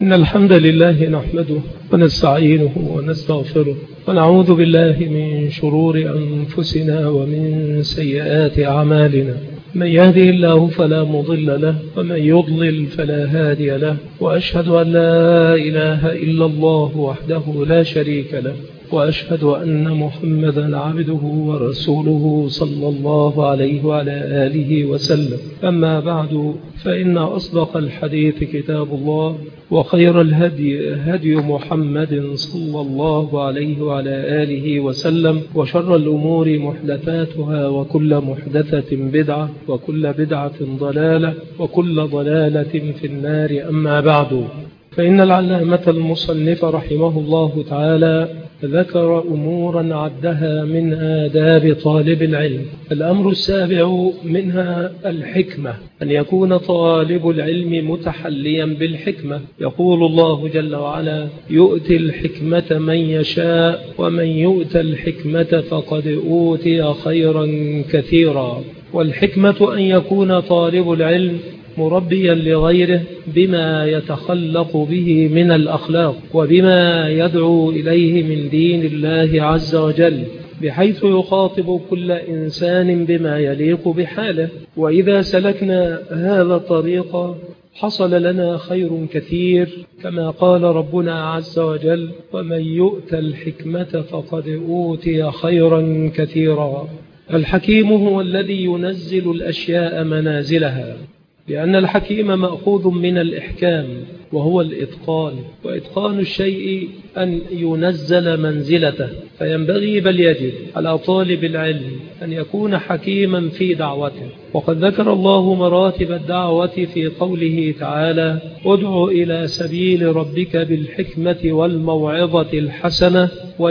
إن الحمد لله نحمده ونستعينه ونستغفره ونعوذ بالله من شرور أنفسنا ومن سيئات أعمالنا. من يهده الله فلا مضل له ومن يضلل فلا هادي له، وأشهد أن لا إله إلا الله وحده لا شريك له، وأشهد أن محمدا عبده ورسوله صلى الله عليه وعلى آله وسلم. أما بعد، فإن أصدق الحديث كتاب الله، وخير الهدي هدي محمد صلى الله عليه وعلى آله وسلم، وشر الأمور محدثاتها، وكل محدثة بدعة، وكل بدعة ضلالة، وكل ضلالة في النار. أما بعد، فإن العلامة المصنف رحمه الله تعالى ذكر أمورا عدها من آداب طالب العلم. الأمر السابع منها الحكمة، أن يكون طالب العلم متحليا بالحكمة. يقول الله جل وعلا: يؤتي الحكمة من يشاء ومن يؤت الحكمة فقد أوتي خيرا كثيرا. والحكمة أن يكون طالب العلم مربيا لغيره بما يتخلق به من الأخلاق، وبما يدعو إليه من دين الله عز وجل، بحيث يخاطب كل إنسان بما يليق بحاله. وإذا سلكنا هذا الطريق حصل لنا خير كثير، كما قال ربنا عز وجل: ومن يؤت الحكمة فقد أوتي خيرا كثيرا. الحكيم هو الذي ينزل الأشياء منازلها، لأن الحكيم مأخوذ من الإحكام، وهو الإتقان، وإتقان الشيء أن ينزل منزلته. فينبغي بل يجب على طالب العلم أن يكون حكيما في دعوته. وقد ذكر الله مراتب الدعوة في قوله تعالى: ادع إلى سبيل ربك بالحكمة والموعظة الحسنة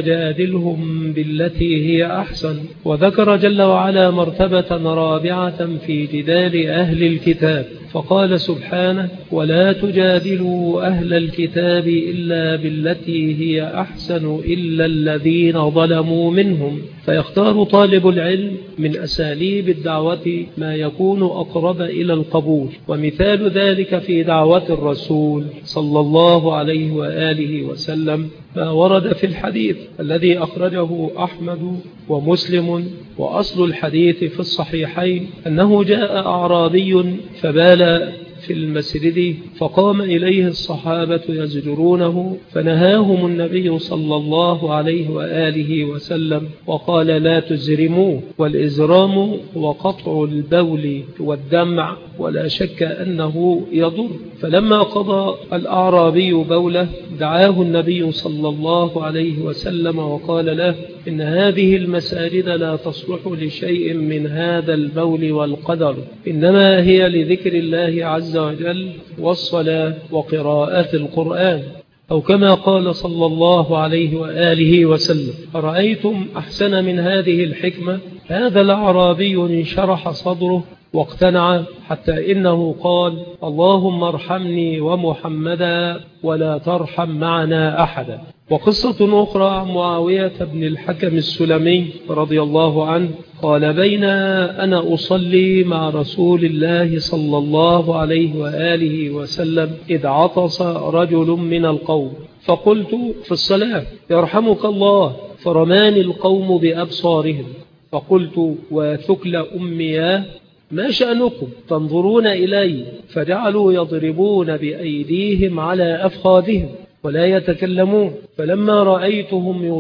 وجادلهم بالتي هي أحسن. وذكر جل وعلا مرتبة رابعة في جدال أهل الكتاب، فقال سبحانه: ولا تجادلوا أهل الكتاب إلا بالتي هي أحسن إلا الذين ظلموا منهم. فيختار طالب العلم من أساليب الدعوة ما يكون أقرب إلى القبول. ومثال ذلك في دعوة الرسول صلى الله عليه وآله وسلم ما ورد في الحديث الذي أخرجه أحمد ومسلم، وأصل الحديث في الصحيحين، أنه جاء أعرابي فبال في المسجد، فقام إليه الصحابة يزجرونه، فنهاهم النبي صلى الله عليه وآله وسلم وقال: لا تزرموه، والإزرام هو قطع البول والدمع، ولا شك أنه يضر. فلما قضى الأعرابي بوله دعاه النبي صلى الله عليه وسلم وقال له: إن هذه المساجد لا تصلح لشيء من هذا البول والقدر، إنما هي لذكر الله عز وجل والصلاة وقراءة القرآن، أو كما قال صلى الله عليه وآله وسلم. أرأيتم أحسن من هذه الحكمة؟ هذا الأعرابي انشرح صدره واقتنع، حتى إنه قال: اللهم ارحمني ومحمدا ولا ترحم معنا أحدا. وقصة أخرى عن معاوية بن الحكم السلمي رضي الله عنه قال: بين أنا أصلي مع رسول الله صلى الله عليه وآله وسلم إذ عطس رجل من القوم، فقلت في الصلاة: يرحمك الله، فرماني القوم بأبصارهم، فقلت: وثكل أمياه، ما شأنكم تنظرون إلي؟ فجعلوا يضربون بأيديهم على أفخاذهم ولا يتكلمون، فلما رأيتهم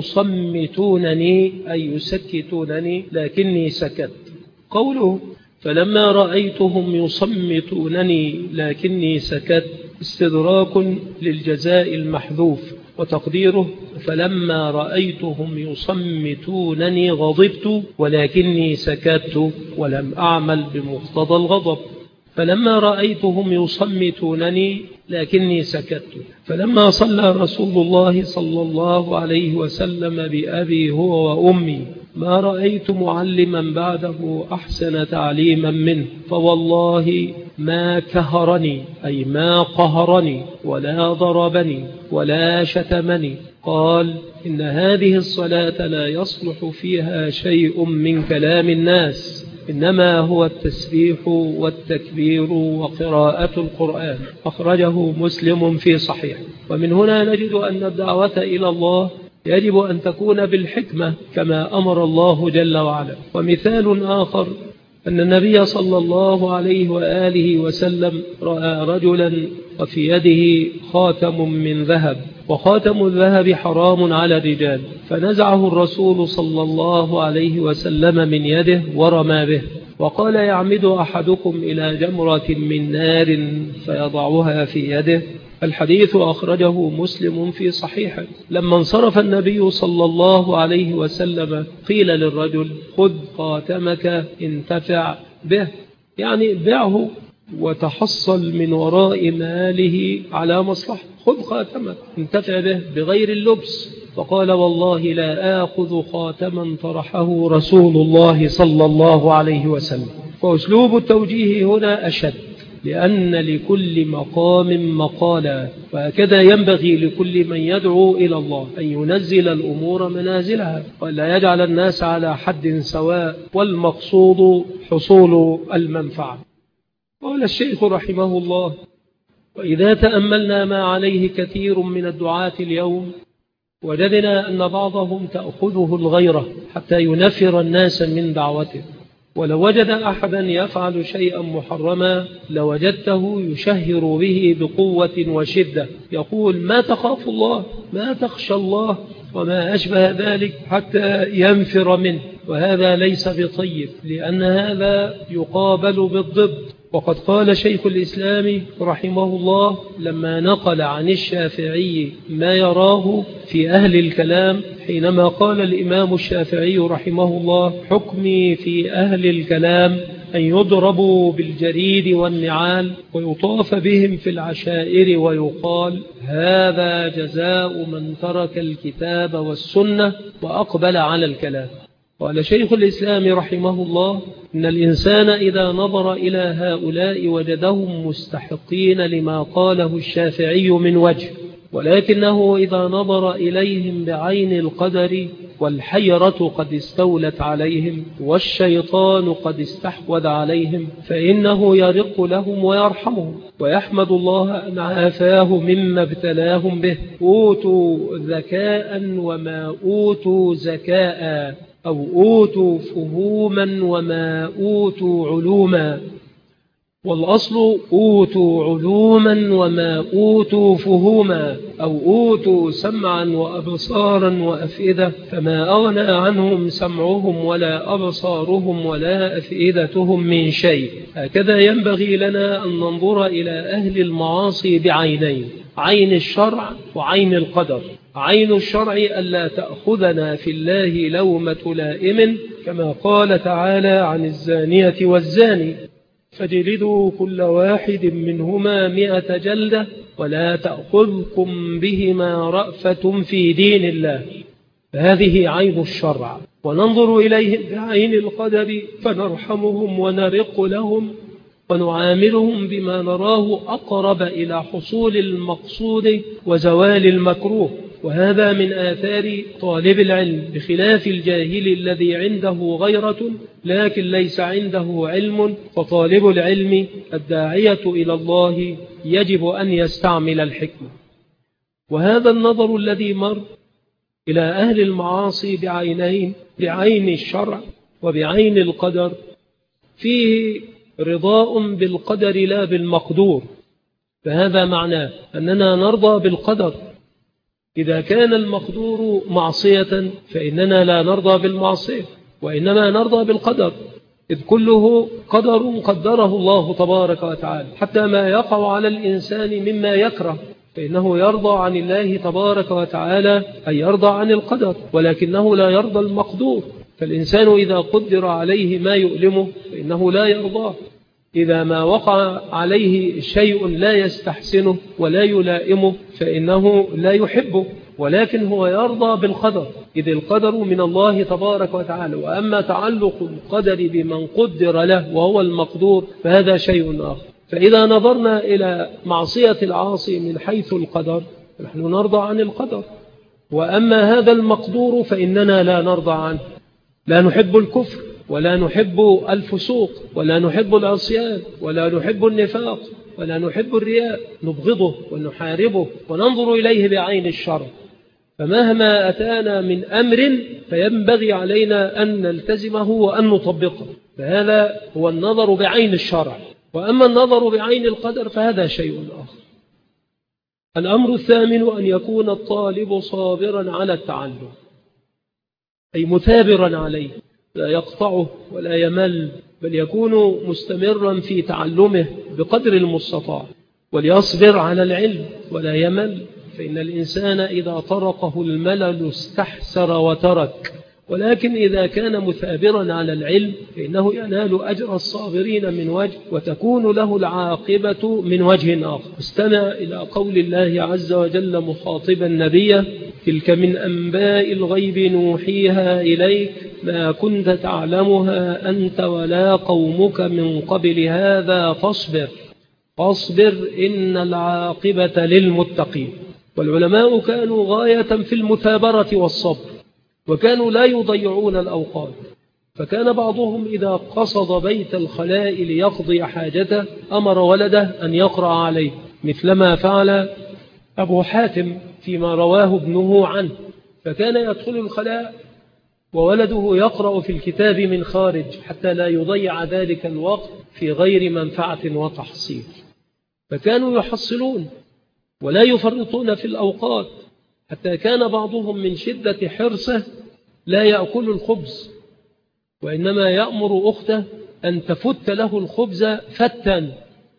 يصمتونني أي يسكتونني لكني سكت. قوله فلما رأيتهم يصمتونني لكني سكت استدراك للجزاء المحذوف، وتقديره فلما رأيتهم يصمتونني غضبت ولكني سكت ولم أعمل بمقتضى الغضب. فلما رأيتهم يصمتونني لكني سكت. فلما صلى رسول الله صلى الله عليه وسلم بأبي هو وأمي ما رأيت معلما بعده أحسن تعليما منه، فوالله ما كهرني أي ما قهرني ولا ضربني ولا شتمني. قال: إن هذه الصلاة لا يصلح فيها شيء من كلام الناس، إنما هو التسبيح والتكبير وقراءة القرآن. أخرجه مسلم في صحيح. ومن هنا نجد أن الدعوة إلى الله يجب أن تكون بالحكمة كما أمر الله جل وعلا. ومثال آخر أن النبي صلى الله عليه وآله وسلم رأى رجلا وفي يده خاتم من ذهب، وخاتم الذهب حرام على الرجال، فنزعه الرسول صلى الله عليه وسلم من يده ورمى به، وقال: يعمد أحدكم إلى جمرة من نار فيضعها في يده. الحديث أخرجه مسلم في صحيحه. لما انصرف النبي صلى الله عليه وسلم قيل للرجل: خذ خاتمك انتفع به، يعني بعه وتحصل من وراء ماله على مصلحة. خذ خاتمك انتفع به بغير اللبس. فقال: والله لا آخذ خاتما طرحه رسول الله صلى الله عليه وسلم. وأسلوب التوجيه هنا أشد، لأن لكل مقام مقالا، وهكذا ينبغي لكل من يدعو إلى الله أن ينزل الأمور منازلها ولا يجعل الناس على حد سواء، والمقصود حصول المنفعة. قال الشيخ رحمه الله: وإذا تأملنا ما عليه كثير من الدعاة اليوم وجدنا أن بعضهم تأخذه الغيرة حتى ينفر الناس من دعوته. ولو وجد أحدا يفعل شيئا محرما لوجدته يشهر به بقوة وشدة، يقول: ما تخاف الله، ما تخشى الله، وما أشبه ذلك، حتى ينفر منه. وهذا ليس بطيب، لأن هذا يقابل بالضد. وقد قال شيخ الإسلام رحمه الله لما نقل عن الشافعي ما يراه في أهل الكلام، حينما قال الإمام الشافعي رحمه الله: حكمي في أهل الكلام أن يضربوا بالجريد والنعال ويطاف بهم في العشائر ويقال: هذا جزاء من ترك الكتاب والسنة وأقبل على الكلام. قال شيخ الإسلام رحمه الله: إن الإنسان إذا نظر إلى هؤلاء وجدهم مستحقين لما قاله الشافعي من وجه، ولكنه إذا نظر إليهم بعين القدر والحيرة قد استولت عليهم والشيطان قد استحوذ عليهم، فإنه يرق لهم ويرحمهم ويحمد الله أن عافاه مما ابتلاهم به. أوتوا ذكاء وما أوتوا زكاء، أو أوتوا فهوما وما أوتوا علوما. والأصل: أوتوا علوما وما أوتوا فهوما، أو أوتوا سمعا وأبصارا وأفئدة، فما أغنى عنهم سمعهم ولا أبصارهم ولا أفئدتهم من شيء. هكذا ينبغي لنا أن ننظر إلى أهل المعاصي بعينين: عين الشرع وعين القدر. عين الشرع ألا تأخذنا في الله لومة لائم، كما قال تعالى عن الزانية والزاني: فجلدوا كل واحد منهما 100 جلدة ولا تأخذكم بهما رأفة في دين الله. فهذه عين الشرع. وننظر إليهم بعين القدر فنرحمهم ونرق لهم ونعاملهم بما نراه أقرب إلى حصول المقصود وزوال المكروه. وهذا من آثار طالب العلم، بخلاف الجاهل الذي عنده غيرة لكن ليس عنده علم. فطالب العلم الداعية إلى الله يجب أن يستعمل الحكمة. وهذا النظر الذي مر إلى أهل المعاصي بعينين: بعين الشرع وبعين القدر، فيه رضاء بالقدر لا بالمقدور. فهذا معناه أننا نرضى بالقدر. إذا كان المقدور معصية فإننا لا نرضى بالمعصية، وإنما نرضى بالقدر، إذ كله قدر قدره الله تبارك وتعالى. حتى ما يقع على الإنسان مما يكره فإنه يرضى عن الله تبارك وتعالى، أي يرضى عن القدر، ولكنه لا يرضى المقدور. فالإنسان إذا قدر عليه ما يؤلمه فإنه لا يرضاه. إذا ما وقع عليه شيء لا يستحسنه ولا يلائمه فإنه لا يحبه، ولكن هو يرضى بالقدر، إذ القدر من الله تبارك وتعالى. وأما تعلق القدر بمن قدر له وهو المقدور فهذا شيء آخر. فإذا نظرنا إلى معصية العاصي من حيث القدر نحن نرضى عن القدر، وأما هذا المقدور فإننا لا نرضى عنه. لا نحب الكفر ولا نحب الفسوق ولا نحب العصيان ولا نحب النفاق ولا نحب الرياء، نبغضه ونحاربه وننظر إليه بعين الشرع. فمهما أتانا من أمر فينبغي علينا أن نلتزمه وأن نطبقه، فهذا هو النظر بعين الشرع. وأما النظر بعين القدر فهذا شيء آخر. الأمر الثامن أن يكون الطالب صابرا على التعلم، أي مثابرا عليه، لا يقطعه ولا يمل، بل يكون مستمرا في تعلمه بقدر المستطاع، وليصبر على العلم ولا يمل، فإن الإنسان إذا طرقه الملل استحسر وترك، ولكن إذا كان مثابرا على العلم فإنه ينال أجر الصابرين من وجه، وتكون له العاقبة من وجه آخر. استمع إلى قول الله عز وجل مخاطبا النبي: تلك من أنباء الغيب نوحيها إليك ما كنت تعلمها أنت ولا قومك من قبل هذا فاصبر إن العاقبة للمتقين. والعلماء كانوا غاية في المثابرة والصبر، وكانوا لا يضيعون الأوقات، فكان بعضهم إذا قصد بيت الخلاء ليقضي حاجته أمر ولده أن يقرأ عليه، مثلما فعل أبو حاتم فيما رواه ابنه عنه، فكان يدخل الخلاء وولده يقرأ في الكتاب من خارج حتى لا يضيع ذلك الوقت في غير منفعة وتحصيل. فكانوا يحصلون ولا يفرطون في الأوقات، حتى كان بعضهم من شدة حرصه لا يأكل الخبز، وإنما يأمر أخته أن تفت له الخبز فتا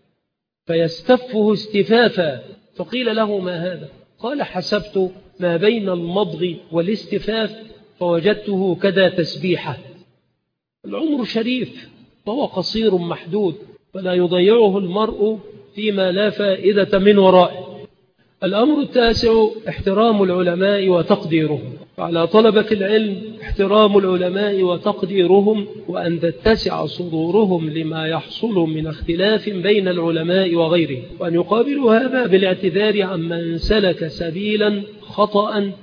فيستفه استفافا. فقيل له: ما هذا؟ قال: حسبت ما بين المضغ والاستفاف فوجدته كذا تسبيحة. العمر شريف وهو قصير محدود، فلا يضيعه المرء فيما لا فائدة من ورائه. الأمر التاسع احترام العلماء وتقديرهم، فعلى طلبة العلم احترام العلماء وتقديرهم، وأن تتسع صدورهم لما يحصل من اختلاف بين العلماء وغيرهم، وأن يقابلوا هذا بالاعتذار عمن سلك سبيلا خطأ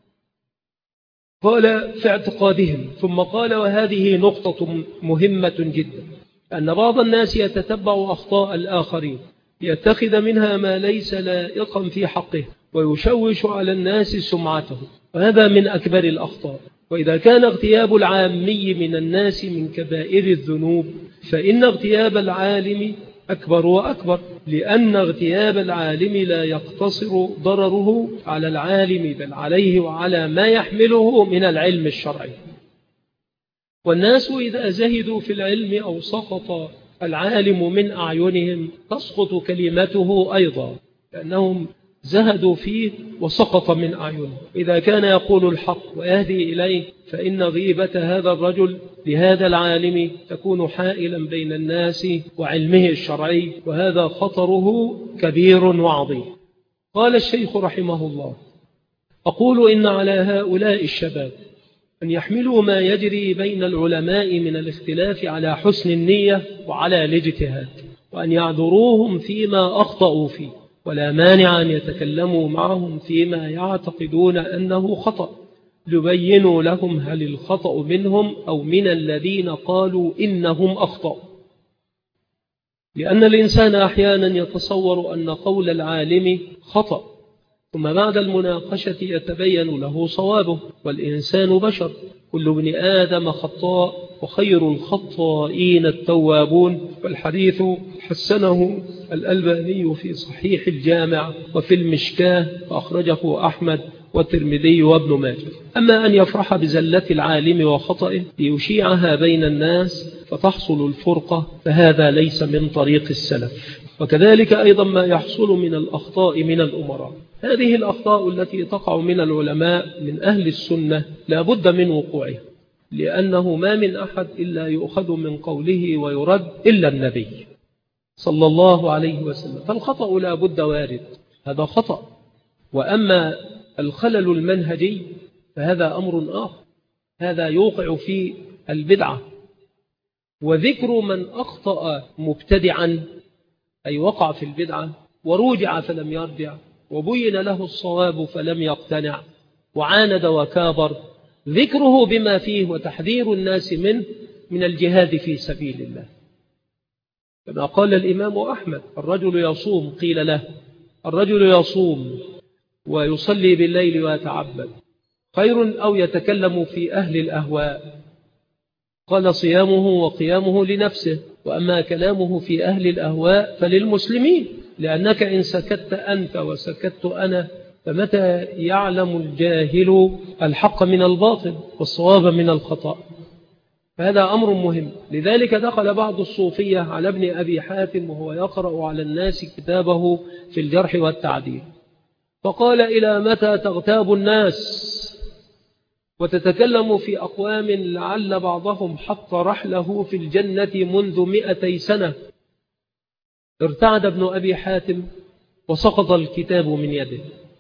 قال في اعتقادهم. ثم قال: وهذه نقطة مهمة جدا، أن بعض الناس يتتبع أخطاء الآخرين يتخذ منها ما ليس لائقا في حقه ويشوش على الناس سمعته، وهذا من أكبر الأخطاء. وإذا كان اغتياب العامي من الناس من كبائر الذنوب، فإن اغتياب العالم أكبر وأكبر، لأن اغتياب العالم لا يقتصر ضرره على العالم بل عليه وعلى ما يحمله من العلم الشرعي. والناس إذا زهدوا في العلم أو سقط العالم من أعينهم تسقط كلمته أيضا، لأنهم زهدوا فيه وسقط من أعينهم. إذا كان يقول الحق ويهدي إليه فإن غيبة هذا الرجل لهذا العالم تكون حائلا بين الناس وعلمه الشرعي، وهذا خطره كبير وعظيم. قال الشيخ رحمه الله: أقول إن على هؤلاء الشباب أن يحملوا ما يجري بين العلماء من الاختلاف على حسن النية وعلى الاجتهاد، وأن يعذروهم فيما أخطأوا فيه، ولا مانع أن يتكلموا معهم فيما يعتقدون أنه خطأ، ليبينوا لهم هل الخطأ منهم أو من الذين قالوا إنهم أخطأوا. لأن الإنسان أحيانا يتصور أن قول العالم خطأ، ثم بعد المناقشة يتبين له صوابه، والإنسان بشر، كل ابن آدم خطاء وخير الخطائين التوابون. والحديث حسنه الألباني في صحيح الجامع وفي المشكاة، وأخرجه أحمد والترمذي وابن ماجه. أما أن يفرح بزلة العالم وخطئه ليشيعها بين الناس فتحصل الفرقة، فهذا ليس من طريق السلف. وكذلك أيضا ما يحصل من الأخطاء من الأمراء، هذه الأخطاء التي تقع من العلماء من أهل السنة لا بد من وقوعها، لأنه ما من أحد إلا يؤخذ من قوله ويرد إلا النبي صلى الله عليه وسلم، فالخطأ لا بد وارد، هذا خطأ. وأما الخلل المنهجي فهذا أمر آخر، هذا يوقع في البدعة. وذكر من أخطأ مبتدعا أي وقع في البدعة وروجع فلم يرجع وبين له الصواب فلم يقتنع وعاند وكابر، ذكره بما فيه وتحذير الناس منه من الجهاد في سبيل الله. كما قال الإمام أحمد: الرجل يصوم، قيل له: الرجل يصوم ويصلي بالليل ويتعبد خير أو يتكلم في أهل الأهواء؟ قال: صيامه وقيامه لنفسه، وأما كلامه في أهل الأهواء فللمسلمين، لأنك إن سكت أنت وسكت أنا فمتى يعلم الجاهل الحق من الباطل والصواب من الخطأ؟ فهذا أمر مهم. لذلك دخل بعض الصوفية على ابن أبي حاتم وهو يقرأ على الناس كتابه في الجرح والتعديل، فقال: إلى متى تغتاب الناس وتتكلم في أقوام لعل بعضهم حط رحله في الجنة منذ 200 سنة؟ ارتعد ابن أبي حاتم وسقط الكتاب من يده،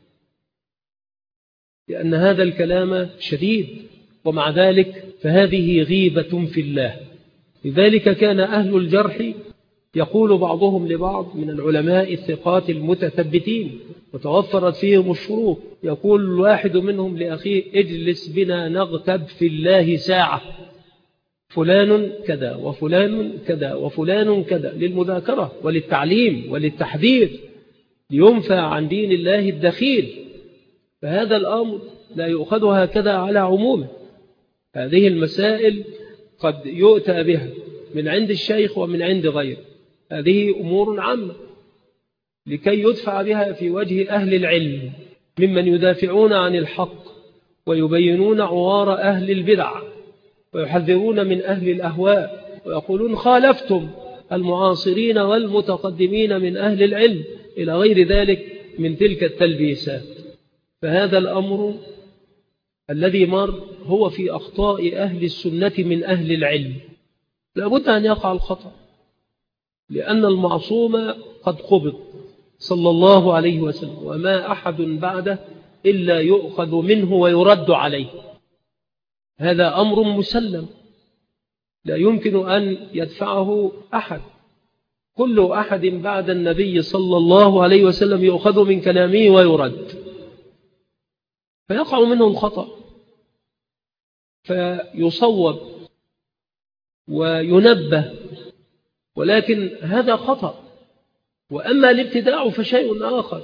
لأن هذا الكلام شديد، ومع ذلك فهذه غيبة في الله. لذلك كان أهل الجرح يقول بعضهم لبعض من العلماء الثقات المتثبتين وتوفرت فيهم الشروط، يقول الواحد منهم لأخيه: اجلس بنا نغتب في الله ساعة، فلان كذا وفلان كذا وفلان كذا، للمذاكرة وللتعليم وللتحذير، لينفى عن دين الله الدخيل. فهذا الأمر لا يؤخذ هكذا على عمومه. هذه المسائل قد يؤتى بها من عند الشيخ ومن عند غيره، هذه أمور عامة لكي يدفع بها في وجه أهل العلم ممن يدافعون عن الحق ويبينون عوار أهل البدع ويحذرون من أهل الأهواء ويقولون: خالفتم المعاصرين والمتقدمين من أهل العلم، إلى غير ذلك من تلك التلبيسات. فهذا الأمر الذي مر هو في أخطاء أهل السنة من أهل العلم، لابد أن يقع الخطأ، لأن المعصوم قد قبض صلى الله عليه وسلم، وما أحد بعده إلا يؤخذ منه ويرد عليه. هذا أمر مسلم لا يمكن أن يدفعه أحد. كل أحد بعد النبي صلى الله عليه وسلم يؤخذ من كلامه ويرد، فيقع منه الخطأ فيصوب وينبه، ولكن هذا خطأ. وأما الابتداع فشيء آخر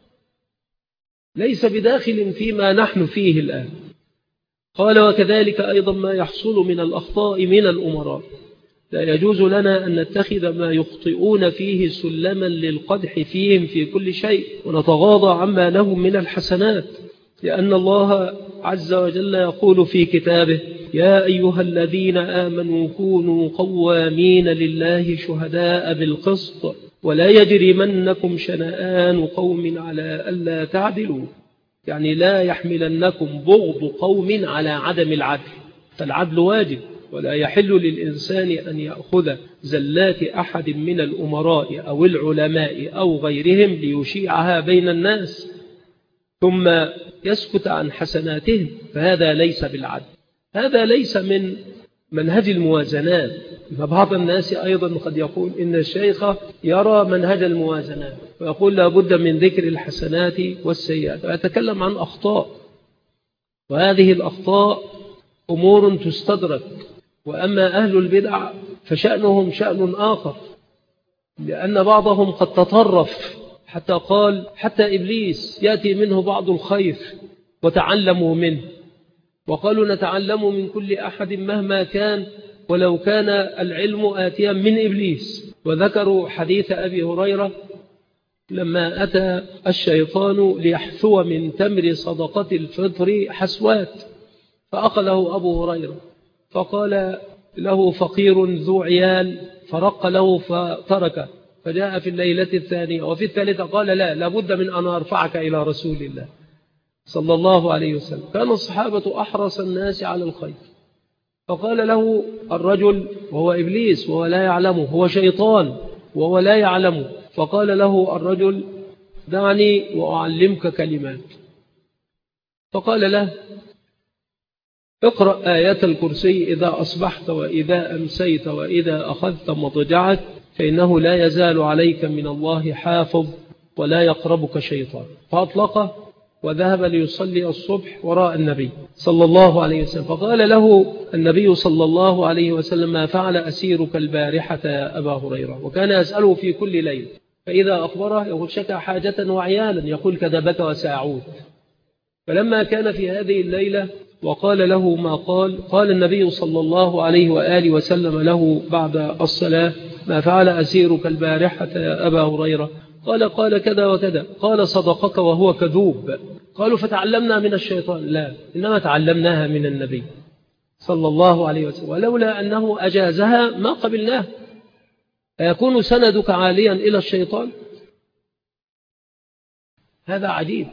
ليس بداخل فيما نحن فيه الآن. قال: وكذلك أيضا ما يحصل من الأخطاء من الأمراء، لا يجوز لنا أن نتخذ ما يخطئون فيه سلما للقدح فيهم في كل شيء ونتغاضى عما لهم من الحسنات، لأن الله عز وجل يقول في كتابه: يا أيها الذين آمنوا كونوا قوامين لله شهداء بالقسط ولا يجرمنكم شنآن قوم على ألا تعدلوا، يعني لا يحملنكم بغض قوم على عدم العدل، فالعدل واجب، ولا يحل للإنسان أن يأخذ زلات أحد من الأمراء أو العلماء أو غيرهم ليشيعها بين الناس ثم يسكت عن حسناتهم، فهذا ليس بالعدل، هذا ليس من منهج الموازنات. فبعض الناس أيضا قد يقول إن الشيخ يرى منهج الموازنات ويقول لا بد من ذكر الحسنات والسيئات ويتكلم عن أخطاء، وهذه الأخطاء أمور تستدرك. وأما أهل البدع فشأنهم شأن آخر، لأن بعضهم قد تطرف حتى قال حتى إبليس يأتي منه بعض الخير وتعلموا منه، وقالوا نتعلم من كل أحد مهما كان ولو كان العلم آتيا من إبليس. وذكروا حديث أبي هريرة لما أتى الشيطان ليحثو من تمر صدقة الفطر حسوات، فأخذه أبو هريرة فقال له فقير ذو عيال، فرق له فتركه، فجاء في الليلة الثانية وفي الثالثة قال لا لابد من أن أرفعك إلى رسول الله صلى الله عليه وسلم. كان الصحابة أحرص الناس على الخير، فقال له الرجل وهو إبليس وهو لا يعلمه، هو شيطان وهو لا يعلمه، فقال له الرجل دعني وأعلمك كلمات، فقال له اقرأ آية الكرسي إذا أصبحت وإذا أمسيت وإذا أخذت مضجعك، فإنه لا يزال عليك من الله حافظ ولا يقربك شيطان. فأطلقه وذهب ليصلي الصبح وراء النبي صلى الله عليه وسلم، فقال له النبي صلى الله عليه وسلم: ما فعل أسيرك البارحة يا أبا هريرة؟ وكان يسأله في كل ليل، فإذا أخبره يقول: شكى حاجة وعيالا، يقول: كذبك وسأعود. فلما كان في هذه الليلة وقال له ما قال النبي صلى الله عليه وآله وسلم له بعد الصلاة: ما فعل أسيرك البارحة يا أبا هريرة؟ قال كذا وكذا. قال: صدقك وهو كذوب. قالوا: فتعلمنا من الشيطان؟ لا، إنما تعلمناها من النبي صلى الله عليه وسلم، ولولا أنه أجازها ما قبلناه. أيكون سندك عاليا إلى الشيطان؟ هذا عجيب.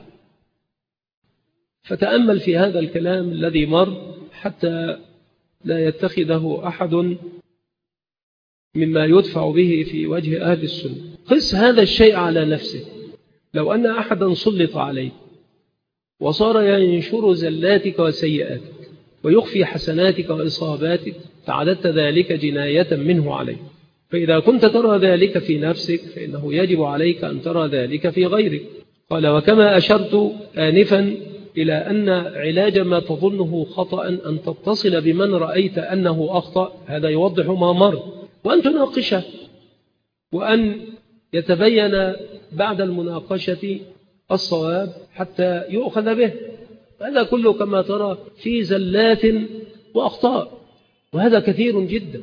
فتأمل في هذا الكلام الذي مر حتى لا يتخذه أحد مما يدفع به في وجه أهل السنة. قس هذا الشيء على نفسه. لو أن أحدا سلط عليك وصار ينشر زلاتك وسيئاتك ويخفي حسناتك وإصاباتك، فعددت ذلك جناية منه عليك. فإذا كنت ترى ذلك في نفسك فإنه يجب عليك أن ترى ذلك في غيرك. قال: وكما أشرت آنفا إلى أن علاج ما تظنه خطأ أن تتصل بمن رأيت أنه أخطأ، هذا يوضح ما مر، وأن تناقشه، وأن يتبين بعد المناقشة الصواب حتى يؤخذ به. هذا كله كما ترى في زلات وأخطاء، وهذا كثير جدا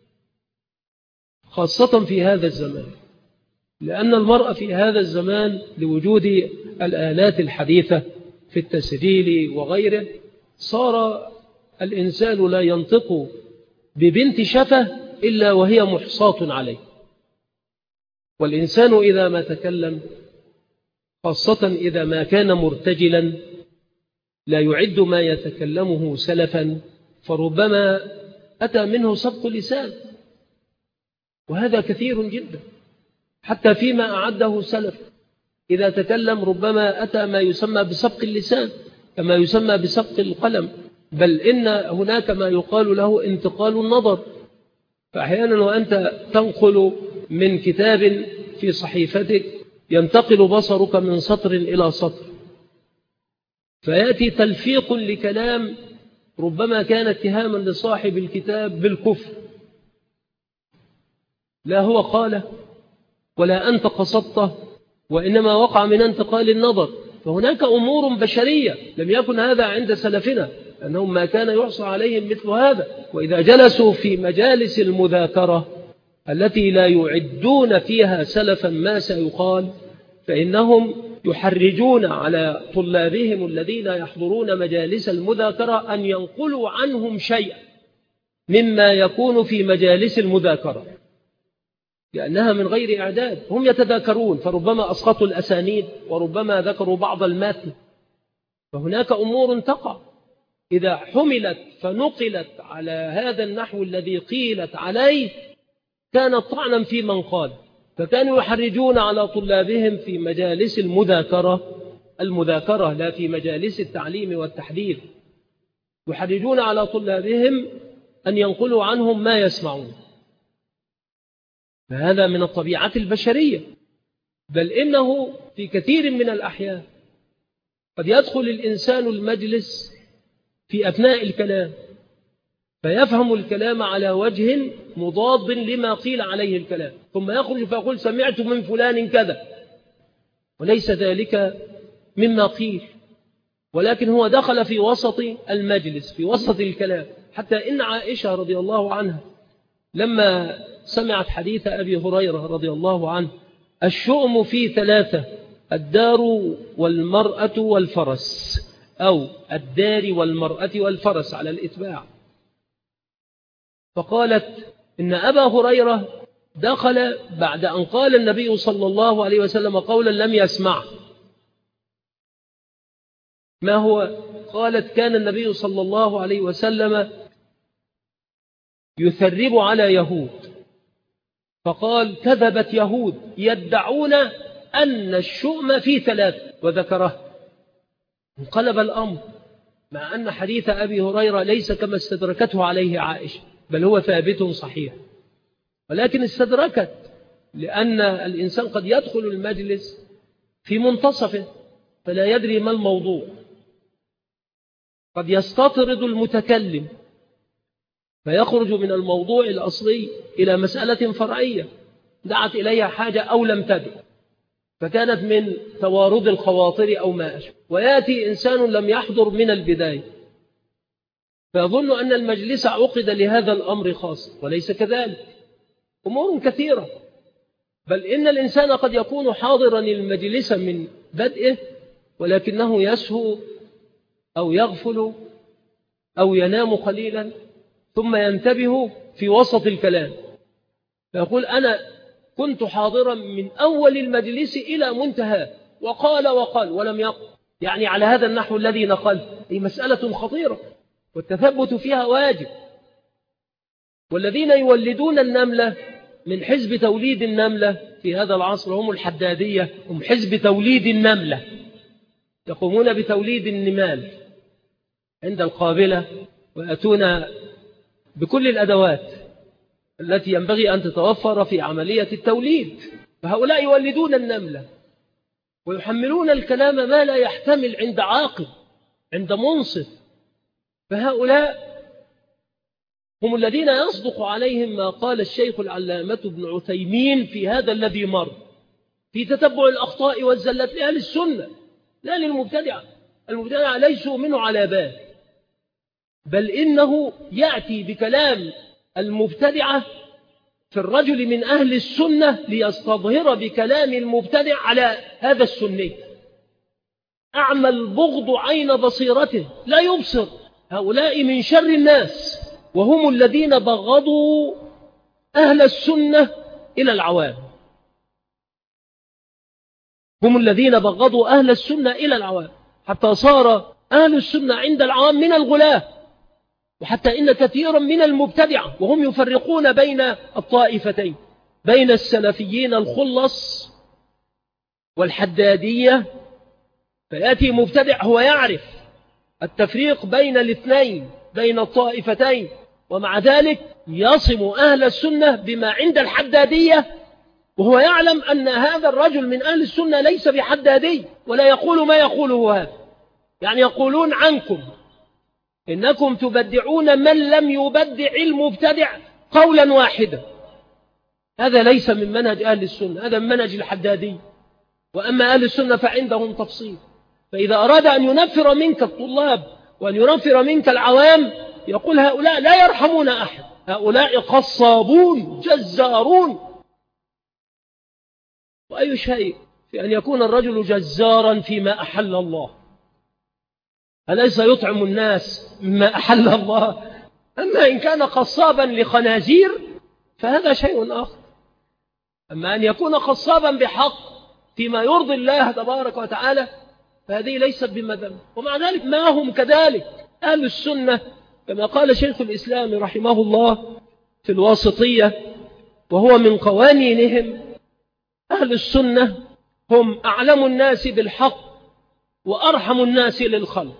خاصة في هذا الزمان، لأن المرء في هذا الزمان لوجود الآلات الحديثة في التسجيل وغيره صار الإنسان لا ينطق ببنت شفة إلا وهي محصاة عليه. والإنسان إذا ما تكلم، خاصة إذا ما كان مرتجلا، لا يعد ما يتكلمه سلفا، فربما أتى منه سبق لسان، وهذا كثير جدا. حتى فيما أعده سلف إذا تكلم ربما أتى ما يسمى بسبق اللسان، كما يسمى بسبق القلم، بل إن هناك ما يقال له انتقال النظر. فأحيانا وأنت تنقل من كتاب في صحيفتك ينتقل بصرك من سطر إلى سطر، فيأتي تلفيق لكلام ربما كان اتهاما لصاحب الكتاب بالكفر، لا هو قاله ولا أنت قصدته، وإنما وقع من انتقال النظر. فهناك أمور بشرية لم يكن هذا عند سلفنا، أنهم ما كان يحصى عليهم مثل هذا. وإذا جلسوا في مجالس المذاكرة التي لا يعدون فيها سلفا ما سيقال، فإنهم يحرجون على طلابهم الذين يحضرون مجالس المذاكرة أن ينقلوا عنهم شيئا مما يكون في مجالس المذاكرة، لأنها من غير إعداد. هم يتذاكرون فربما أسقطوا الأسانيد وربما ذكروا بعض المتن. فهناك أمور تقع إذا حملت فنقلت على هذا النحو الذي قيلت عليه كانت طعنا في من قال. فكانوا يحرجون على طلابهم في مجالس المذاكرة لا في مجالس التعليم والتحديث، يحرجون على طلابهم أن ينقلوا عنهم ما يسمعون. فهذا من الطبيعة البشرية، بل إنه في كثير من الأحيان قد يدخل الإنسان المجلس في أثناء الكلام فيفهم الكلام على وجه مضاد لما قيل عليه الكلام، ثم يخرج فيقول: سمعت من فلان كذا، وليس ذلك مما قيل، ولكن هو دخل في وسط المجلس في وسط الكلام. حتى إن عائشة رضي الله عنها لما سمعت حديث أبي هريرة رضي الله عنه: الشؤم في ثلاثة: الدار والمرأة والفرس، أو الدار والمرأة والفرس على الإتباع، فقالت إن أبا هريرة دخل بعد أن قال النبي صلى الله عليه وسلم قولا لم يسمع. ما هو؟ قالت: كان النبي صلى الله عليه وسلم يثرب على يهود، فقال: كذبت يهود يدعون أن الشؤم في ثلاث، وذكره. انقلب الأمر، مع أن حديث أبي هريرة ليس كما استدركته عليه عائشة، بل هو ثابت صحيح، ولكن استدركت لأن الإنسان قد يدخل المجلس في منتصفه فلا يدري ما الموضوع، قد يستطرد المتكلم فيخرج من الموضوع الأصلي إلى مسألة فرعية دعت إليها حاجة أو لم تدع، فكانت من توارد الخواطر أو ما أشبه. ويأتي إنسان لم يحضر من البداية فيظن أن المجلس عقد لهذا الأمر خاص، وليس كذلك. أمور كثيرة، بل إن الإنسان قد يكون حاضرا المجلس من بدئه ولكنه يسهو أو يغفل أو ينام قليلا ثم ينتبه في وسط الكلام فيقول أنا كنت حاضرا من أول المجلس إلى منتهى وقال ولم يقل، يعني على هذا النحو الذي نقل. هي مسألة خطيرة والتثبت فيها واجب. والذين يولدون النملة من حزب توليد النملة في هذا العصر هم الحدادية، هم حزب توليد النملة، يقومون بتوليد النمال عند القابلة ويأتون بكل الأدوات التي ينبغي أن تتوفر في عملية التوليد. فهؤلاء يولدون النملة ويحملون الكلام ما لا يحتمل عند عاقل، عند منصف. فهؤلاء هم الذين يصدق عليهم ما قال الشيخ العلامة ابن عثيمين في هذا الذي مر في تتبع الأخطاء والزلات لأهل السنة لا للمبتدعة. المبتدعة ليسوا منه على بال، بل إنه يأتي بكلام المبتدعة في الرجل من أهل السنة ليستظهر بكلام المبتدع على هذا السني. أعمى البغض عين بصيرته لا يبصر. هؤلاء من شر الناس، وهم الذين بغضوا أهل السنة إلى العوام. هم الذين بغضوا أهل السنة إلى العوام حتى صار أهل السنة عند العوام من الغلاة، وحتى إن كثيرا من المبتدعة وهم يفرقون بين الطائفتين، بين السلفيين الخلص والحدادية. فيأتي مبتدع هو يعرف التفريق بين الاثنين، بين الطائفتين، ومع ذلك يصم أهل السنة بما عند الحدادية، وهو يعلم أن هذا الرجل من أهل السنة ليس بحدادي ولا يقول ما يقوله هذا. يعني يقولون عنكم إنكم تبدعون من لم يبدع المبتدع قولا واحدا. هذا ليس من منهج أهل السنة، هذا من منهج الحدادي. وأما أهل السنة فعندهم تفصيل. فإذا أراد أن ينفر منك الطلاب وأن ينفر منك العوام يقول هؤلاء لا يرحمون أحد، هؤلاء قصابون جزارون. وأي شيء في أن يكون الرجل جزارا فيما أحل الله؟ أليس يطعم الناس مما أحل الله؟ أما إن كان قصابا لخنازير فهذا شيء آخر. أما أن يكون قصابا بحق فيما يرضي الله تبارك وتعالى فهذه ليست بمذنب. ومع ذلك ما هم كذلك. أهل السنة كما قال شيخ الإسلام رحمه الله في الواسطية وهو من قوانينهم: أهل السنة هم أعلم الناس بالحق وأرحم الناس للخلق.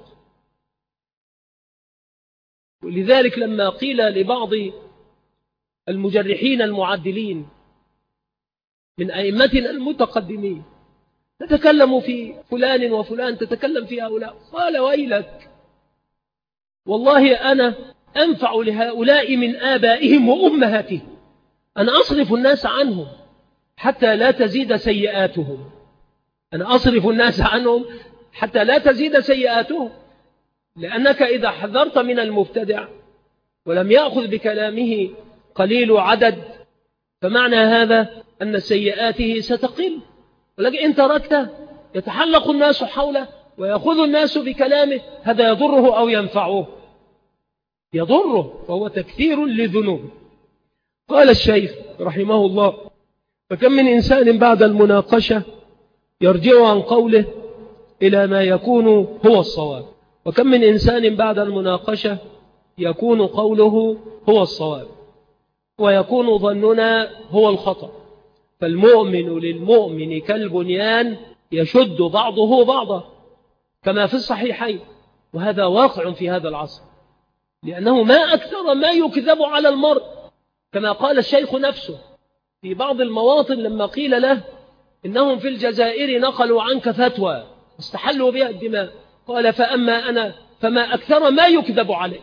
ولذلك لما قيل لبعض المجرحين المعدلين من أئمتنا المتقدمين تتكلم في فلان وفلان، تتكلم في هؤلاء، قال ويلك والله أنا أنفع لهؤلاء من آبائهم وأمهاتهم، أنا أصرف الناس عنهم حتى لا تزيد سيئاتهم. أنا أصرف الناس عنهم حتى لا تزيد سيئاتهم. لأنك إذا حذرت من المبتدع ولم يأخذ بكلامه قليل عدد فمعنى هذا أن سيئاته ستقل. ولكن إن تركته يتحلق الناس حوله ويأخذ الناس بكلامه، هذا يضره أو ينفعه؟ يضره، فهو تكثير لذنوب. قال الشيخ رحمه الله: فكم من إنسان بعد المناقشة يرجع عن قوله إلى ما يكون هو الصواب، وكم من إنسان بعد المناقشة يكون قوله هو الصواب ويكون ظننا هو الخطأ. فالمؤمن للمؤمن كالبنيان يشد بعضه بعضا كما في الصحيحين. وهذا واقع في هذا العصر، لأنه ما أكثر ما يكذب على المرء، كما قال الشيخ نفسه في بعض المواطن لما قيل له إنهم في الجزائر نقلوا عنك فتوى استحلوا بها الدماء. قال فأما أنا فما أكثر ما يكذب عليه.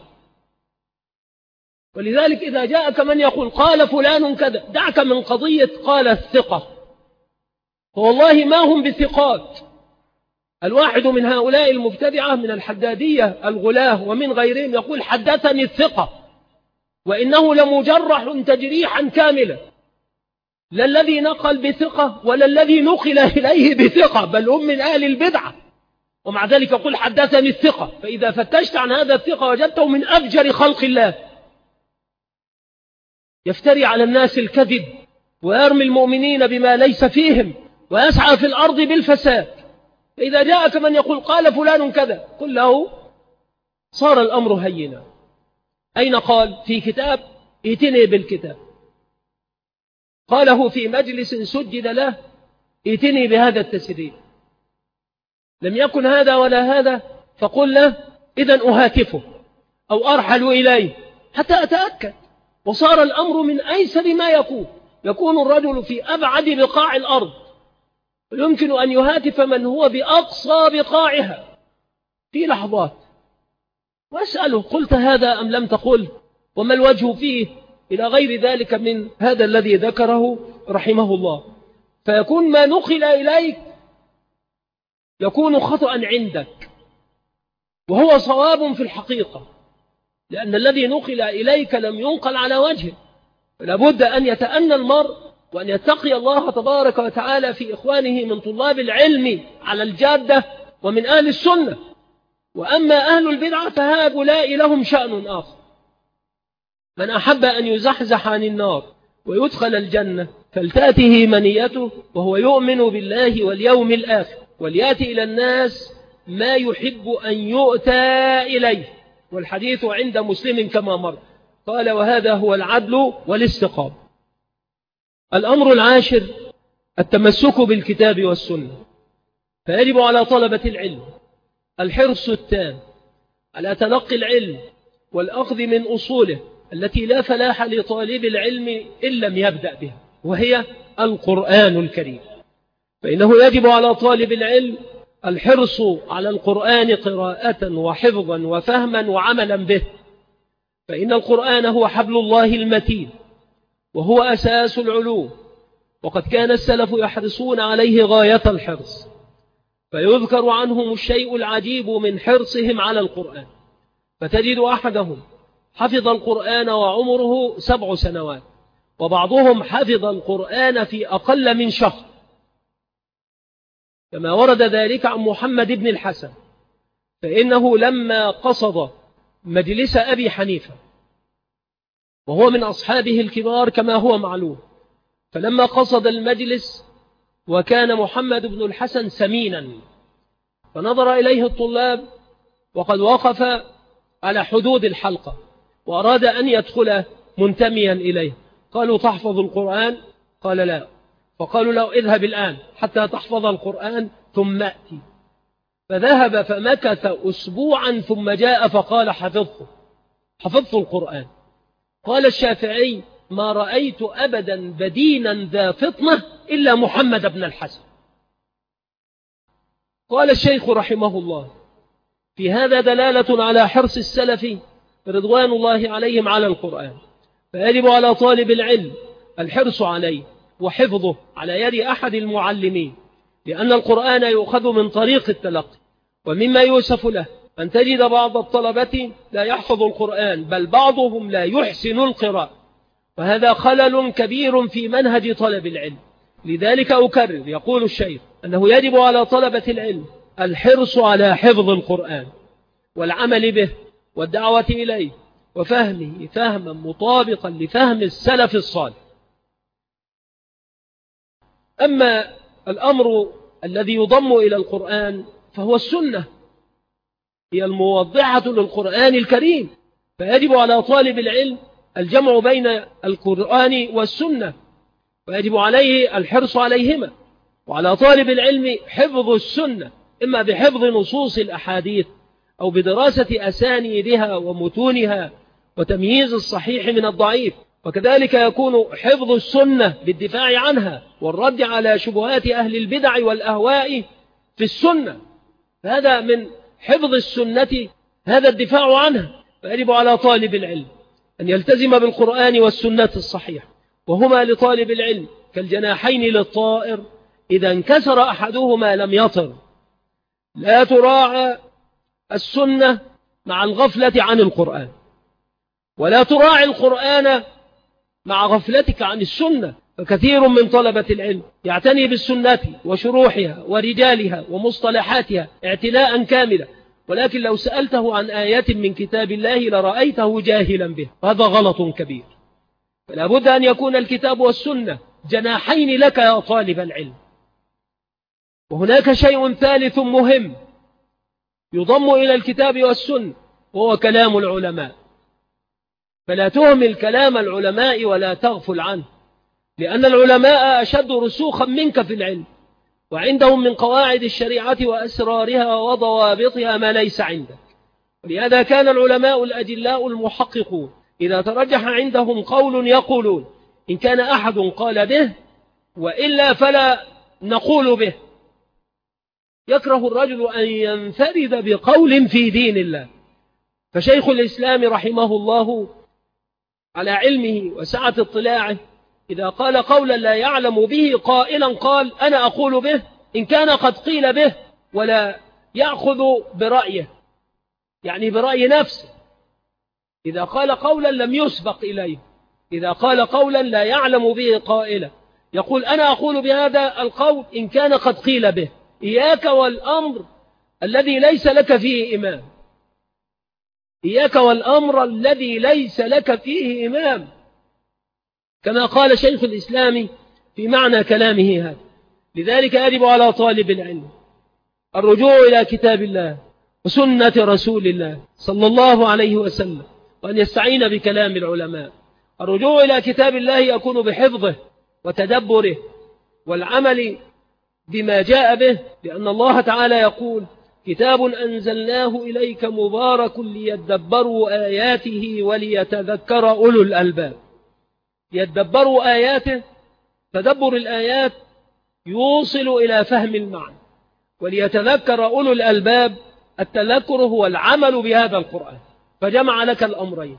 ولذلك إذا جاءك من يقول قال فلان كذا، دعك من قضية قال الثقة، فوالله ما هم بثقات. الواحد من هؤلاء المبتدعة من الحدادية الغلاة ومن غيرهم يقول حدثني الثقة، وإنه لمجرح تجريحا كاملا، لا الذي نقل بثقة ولا الذي نقل إليه بثقة، بل هم من أهل البدعة، ومع ذلك يقول حدثني الثقة. فإذا فتشت عن هذا الثقة وجدته من أفجر خلق الله، يفتري على الناس الكذب ويرمي المؤمنين بما ليس فيهم ويسعى في الأرض بالفساد. فإذا جاءك من يقول قال فلان كذا، قل له صار الأمر هينا. أين قال؟ في كتاب، ائتني بالكتاب. قاله في مجلس سجد له، ائتني بهذا التسجيل. لم يكن هذا ولا هذا، فقل له إذن أهاتفه أو أرحل إليه حتى أتأكد. وصار الأمر من أيسر ما يكون الرجل في أبعد بقاع الأرض، يمكن أن يهاتف من هو بأقصى بقاعها في لحظات، وأسأله قلت هذا أم لم تقل، وما الوجه فيه، إلى غير ذلك من هذا الذي ذكره رحمه الله. فيكون ما نقل إليك يكون خطأ عندك وهو صواب في الحقيقة، لأن الذي نقل إليك لم ينقل على وجهه. لابد أن يتأنى المرء وأن يتقي الله تبارك وتعالى في إخوانه من طلاب العلم على الجادة ومن أهل السنة. وأما أهل البدعة فهؤلاء لهم شأن آخر. من أحب أن يزحزح عن النار ويدخل الجنة فلتأته منيته وهو يؤمن بالله واليوم الآخر، وليأتي إلى الناس ما يحب أن يؤتى إليه، والحديث عند مسلم كما مر. قال وهذا هو العدل والاستقامة. الأمر العاشر التمسك بالكتاب والسنة. فيجب على طلبة العلم الحرص التام على تلقي العلم والأخذ من أصوله التي لا فلاح لطالب العلم إن لم يبدأ بها، وهي القرآن الكريم. فإنه يجب على طالب العلم الحرص على القرآن قراءة وحفظا وفهما وعملا به، فإن القرآن هو حبل الله المتين وهو أساس العلوم، وقد كان السلف يحرصون عليه غاية الحرص. فيذكر عنهم الشيء العجيب من حرصهم على القرآن، فتجد أحدهم حفظ القرآن وعمره 7 سنوات، وبعضهم حفظ القرآن في أقل من شهر، كما ورد ذلك عن محمد بن الحسن. فإنه لما قصد مجلس أبي حنيفة، وهو من أصحابه الكبار كما هو معلوم، فلما قصد المجلس وكان محمد بن الحسن سمينا، فنظر إليه الطلاب وقد وقف على حدود الحلقة وأراد أن يدخل منتميا إليه. قالوا تحفظ القرآن؟ قال لا. فقالوا له اذهب الآن حتى تحفظ القرآن ثم أتي. فذهب فمكث أسبوعا ثم جاء فقال حفظت القرآن. قال الشافعي ما رأيت أبدا بدينا ذا فطنة إلا محمد بن الحسن. قال الشيخ رحمه الله في هذا دلالة على حرص السلف رضوان الله عليهم على القرآن، فيجب على طالب العلم الحرص عليه وحفظه على يد أحد المعلمين، لأن القرآن يؤخذ من طريق التلقي. ومما يوصف له أن تجد بعض الطلبة لا يحفظ القرآن، بل بعضهم لا يحسن القراءة، وهذا خلل كبير في منهج طلب العلم. لذلك أكرر يقول الشيخ أنه يجب على طلبة العلم الحرص على حفظ القرآن والعمل به والدعوة إليه وفهمه فهما مطابقا لفهم السلف الصالح. أما الأمر الذي يضم إلى القرآن فهو السنة، هي الموضحة للقرآن الكريم، فيجب على طالب العلم الجمع بين القرآن والسنة، ويجب عليه الحرص عليهما. وعلى طالب العلم حفظ السنة إما بحفظ نصوص الأحاديث أو بدراسة أسانيدها ومتونها وتمييز الصحيح من الضعيف، وكذلك يكون حفظ السنة بالدفاع عنها والرد على شبهات أهل البدع والأهواء في السنة. هذا من حفظ السنة، هذا الدفاع عنها. فيجب على طالب العلم أن يلتزم بالقرآن والسنة الصحيحة، وهما لطالب العلم كالجناحين للطائر، إذا انكسر أحدهما لم يطر. لا تراعى السنة مع الغفلة عن القرآن، ولا تراعي القرآن مع غفلتك عن السنة. فكثير من طلبة العلم يعتني بالسنة وشروحها ورجالها ومصطلحاتها اعتناء كاملا، ولكن لو سألته عن آيات من كتاب الله لرأيته جاهلا به. هذا غلط كبير. فلا بد أن يكون الكتاب والسنة جناحين لك يا طالب العلم. وهناك شيء ثالث مهم يضم إلى الكتاب والسنة، وهو كلام العلماء. فلا تهمل كلام العلماء ولا تغفل عنه، لأن العلماء أشد رسوخا منك في العلم، وعندهم من قواعد الشريعة وأسرارها وضوابطها ما ليس عندك. ولهذا كان العلماء الأجلاء المحققون إذا ترجح عندهم قول يقولون إن كان أحد قال به وإلا فلا نقول به. يكره الرجل أن ينفرد بقول في دين الله. فشيخ الإسلام رحمه الله على علمه وسعة اطلاعه إذا قال قولا لا يعلم به قائلا قال أنا أقول به إن كان قد قيل به، ولا يأخذ برأيه، يعني برأي نفسه. إذا قال قولا لم يسبق إليه، إذا قال قولا لا يعلم به قائلا يقول أنا أقول بهذا القول إن كان قد قيل به. إياك والأمر الذي ليس لك فيه إمام، إياك والأمر الذي ليس لك فيه إمام، كما قال شيخ الإسلام في معنى كلامه هذا. لذلك يجب على طالب العلم الرجوع إلى كتاب الله وسنة رسول الله صلى الله عليه وسلم، وأن يستعين بكلام العلماء. الرجوع إلى كتاب الله يكون بحفظه وتدبره والعمل بما جاء به، لأن الله تعالى يقول كتاب أنزلناه إليك مبارك ليدبروا آياته وليتذكر أولو الألباب. يدبروا آياته، تدبر الآيات يوصل إلى فهم المعنى، وليتذكر أولو الألباب، التذكر هو العمل بهذا القرآن. فجمع لك الأمرين.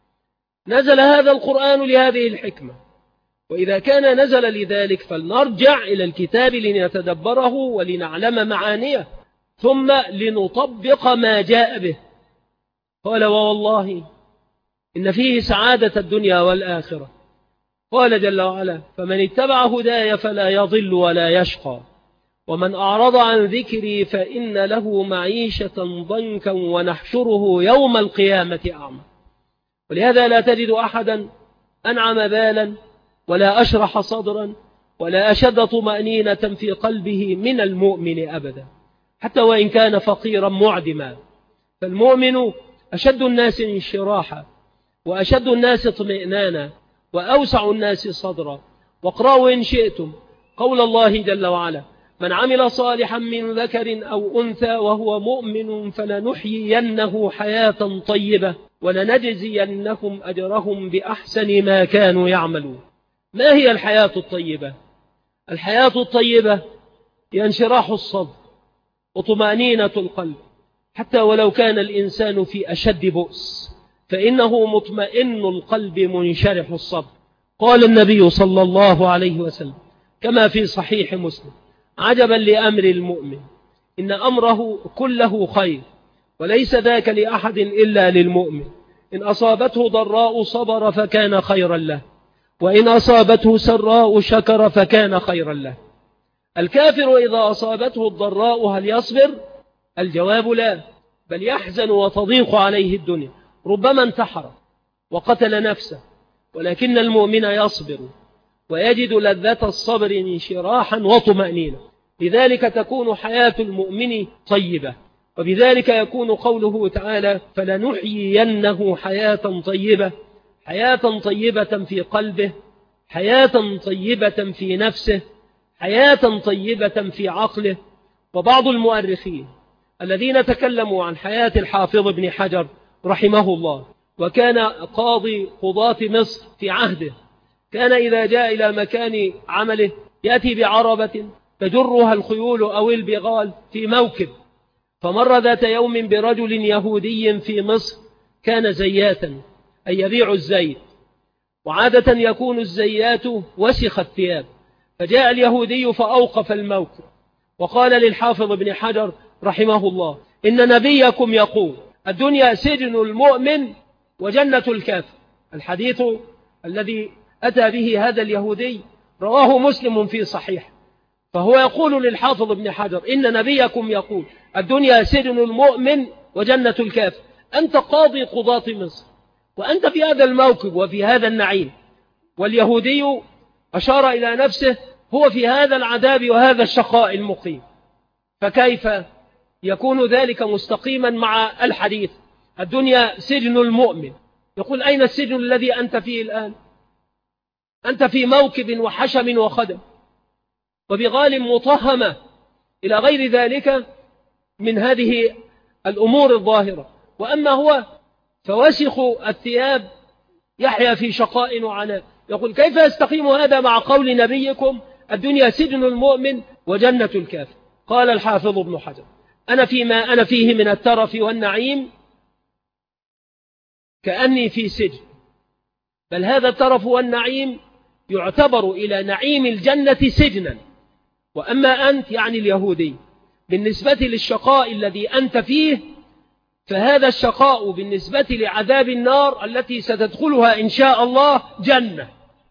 نزل هذا القرآن لهذه الحكمة، وإذا كان نزل لذلك فلنرجع إلى الكتاب لنتدبره ولنعلم معانيه، ثم لنطبق ما جاء به. قال ووالله إن فيه سعادة الدنيا والآخرة. قال جل وعلا فمن اتبع هداي فلا يضل ولا يشقى ومن أعرض عن ذكري فإن له معيشة ضنكا ونحشره يوم القيامة أعمى. ولهذا لا تجد أحدا أنعم بالا ولا أشرح صدرا ولا أشد طمأنينة في قلبه من المؤمن أبدا، حتى وإن كان فقيرا معدما. فالمؤمن أشد الناس انشراحا وأشد الناس اطمئنانا وأوسع الناس صدرا. واقرأوا إن شئتم قول الله جل وعلا من عمل صالحا من ذكر أو أنثى وهو مؤمن فلنحيينه حياة طيبة ولنجزينهم أجرهم بأحسن ما كانوا يعملون. ما هي الحياة الطيبة؟ الحياة الطيبة هي انشراح الصدر وطمأنينة القلب، حتى ولو كان الإنسان في أشد بؤس فإنه مطمئن القلب منشرح الصدر. قال النبي صلى الله عليه وسلم كما في صحيح مسلم عجبا لأمر المؤمن إن أمره كله خير وليس ذاك لأحد إلا للمؤمن إن أصابته ضراء صبر فكان خيرا له وإن أصابته سراء شكر فكان خيرا له. الكافر إذا أصابته الضراء هل يصبر؟ الجواب لا، بل يحزن وتضيق عليه الدنيا، ربما انتحر وقتل نفسه. ولكن المؤمن يصبر ويجد لذة الصبر انشراحا وطمأنينة. لذلك تكون حياة المؤمن طيبة، وبذلك يكون قوله تعالى فلنحيينه حياة طيبة، حياة طيبة في قلبه، حياة طيبة في نفسه، حياة طيبة في عقله. وبعض المؤرخين الذين تكلموا عن حياة الحافظ ابن حجر رحمه الله، وكان قاضي قضاة مصر في عهده، كان إذا جاء إلى مكان عمله يأتي بعربة تجرها الخيول أو البغال في موكب، فمر ذات يوم برجل يهودي في مصر كان زياتا أي يبيع الزيت، وعادة يكون الزيات وسخ الثياب. فجاء اليهودي فأوقف الموقف وقال للحافظ ابن حجر رحمه الله: إن نبيكم يقول الدنيا سجن المؤمن وجنة الكافر. الحديث الذي أتى به هذا اليهودي رواه مسلم في صحيح، فهو يقول للحافظ ابن حجر: إن نبيكم يقول الدنيا سجن المؤمن وجنة الكافر. أنت قاضي قضاة مصر، وأنت في هذا الموكب وفي هذا النعيم، واليهودي أشار إلى نفسه هو في هذا العذاب وهذا الشقاء المقيم، فكيف يكون ذلك مستقيما مع الحديث الدنيا سجن المؤمن؟ يقول: أين السجن الذي أنت فيه الآن؟ أنت في موكب وحشم وخدم وبغال مطهمة إلى غير ذلك من هذه الأمور الظاهرة، وأما هو فوسخ الثياب يحيا في شقاء وعناء. يقول: كيف يستقيم هذا مع قول نبيكم الدنيا سجن المؤمن وجنة الكافر؟ قال الحافظ ابن حجر: أنا فيما أنا فيه من الترف والنعيم كأني في سجن، بل هذا الترف والنعيم يعتبر إلى نعيم الجنة سجنا. وأما أنت يعني اليهودي بالنسبة للشقاء الذي أنت فيه، فهذا الشقاء بالنسبة لعذاب النار التي ستدخلها إن شاء الله جنة،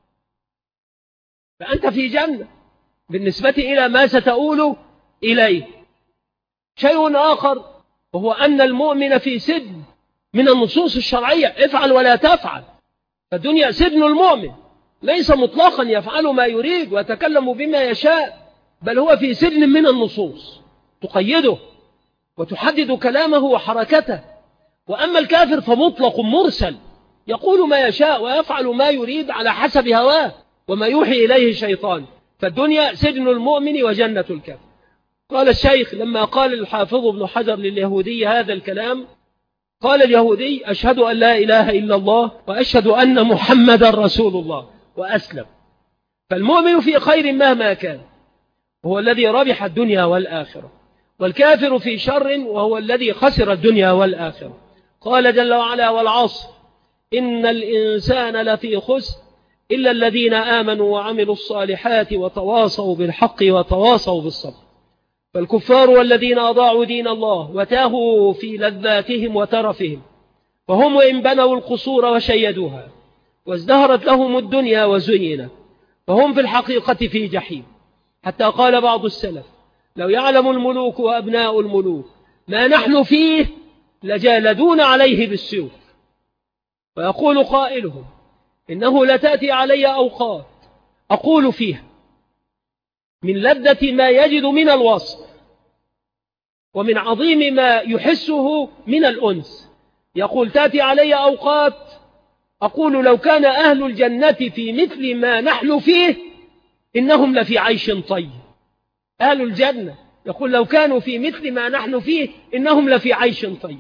فأنت في جنة بالنسبة إلى ما ستؤول إليه. شيء آخر وهو أن المؤمن في سجن من النصوص الشرعية: افعل ولا تفعل. فالدنيا سجن المؤمن ليس مطلقا يفعل ما يريد ويتكلم بما يشاء، بل هو في سجن من النصوص تقيده وتحدد كلامه وحركته. وأما الكافر فمطلق مرسل يقول ما يشاء ويفعل ما يريد على حسب هواه وما يوحي إليه الشيطان. فالدنيا سجن المؤمن وجنة الكافر. قال الشيخ لما قال الحافظ ابن حجر لليهودي هذا الكلام، قال اليهودي: أشهد أن لا إله إلا الله وأشهد أن محمدا رسول الله، وأسلم. فالمؤمن في خير مهما كان، هو الذي ربح الدنيا والآخرة، والكافر في شر وهو الذي خسر الدنيا والآخرة. قال جل وعلا: والعصر إن الإنسان لفي خسر إلا الذين آمنوا وعملوا الصالحات وتواصوا بالحق وتواصوا بالصبر. فالكفار والذين أضاعوا دين الله وتاهوا في لذاتهم وترفهم، فهم وإن بنوا القصور وشيدوها وازدهرت لهم الدنيا وزينت، فهم في الحقيقة في جحيم. حتى قال بعض السلف: لو يعلم الملوك وأبناء الملوك ما نحن فيه لجالدون عليه بالسيوف. ويقول قائلهم: إنه لتأتي علي أوقات أقول فيها من لذة ما يجد من الوصف ومن عظيم ما يحسه من الأنس. يقول: تأتي علي أوقات أقول لو كان أهل الجنة في مثل ما نحن فيه إنهم لفي عيش طيب. أهل الجنة يقول لو كانوا في مثل ما نحن فيه إنهم لفي عيش طيب.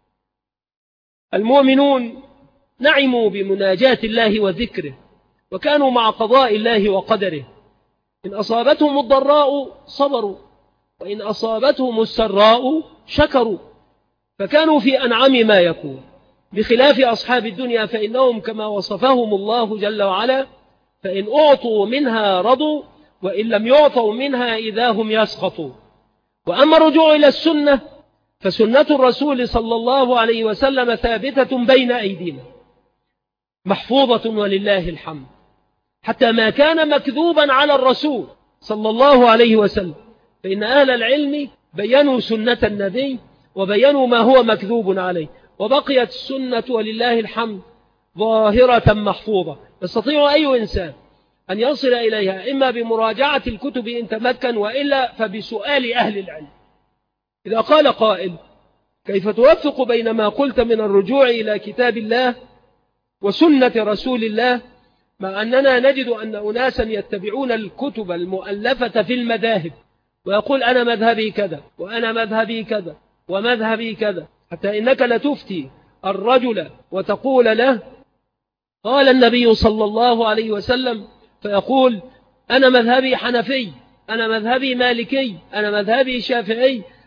المؤمنون نعموا بمناجاة الله وذكره، وكانوا مع قضاء الله وقدره. إن أصابتهم الضراء صبروا، وإن أصابتهم السراء شكروا، فكانوا في أنعم ما يكون، بخلاف أصحاب الدنيا فإنهم كما وصفهم الله جل وعلا: فإن أعطوا منها رضوا وإن لم يعطوا منها إذا هم يسقطون. وأما الرجوع إلى السنة فسنة الرسول صلى الله عليه وسلم ثابتة بين أيدينا محفوظة ولله الحمد، حتى ما كان مكذوبا على الرسول صلى الله عليه وسلم، فإن أهل العلم بيّنوا سنة النبي وبيّنوا ما هو مكذوب عليه، وبقيت السنة ولله الحمد ظاهرة محفوظة يستطيع أي إنسان أن يصل إليها، إما بمراجعة الكتب إن تمكن، وإلا فبسؤال أهل العلم. إذا قال قائل: كيف توفق بين ما قلت من الرجوع إلى كتاب الله وسنة رسول الله، مع أننا نجد أن أناسا يتبعون الكتب المؤلفة في المذاهب ويقول: أنا مذهبي كذا وأنا مذهبي كذا ومذهبي كذا، حتى إنك لتفتي الرجل وتقول له: قال النبي صلى الله عليه وسلم، فيقول: أنا مذهبي حنفي، أنا مذهبي مالكي، أنا مذهبي شافعي،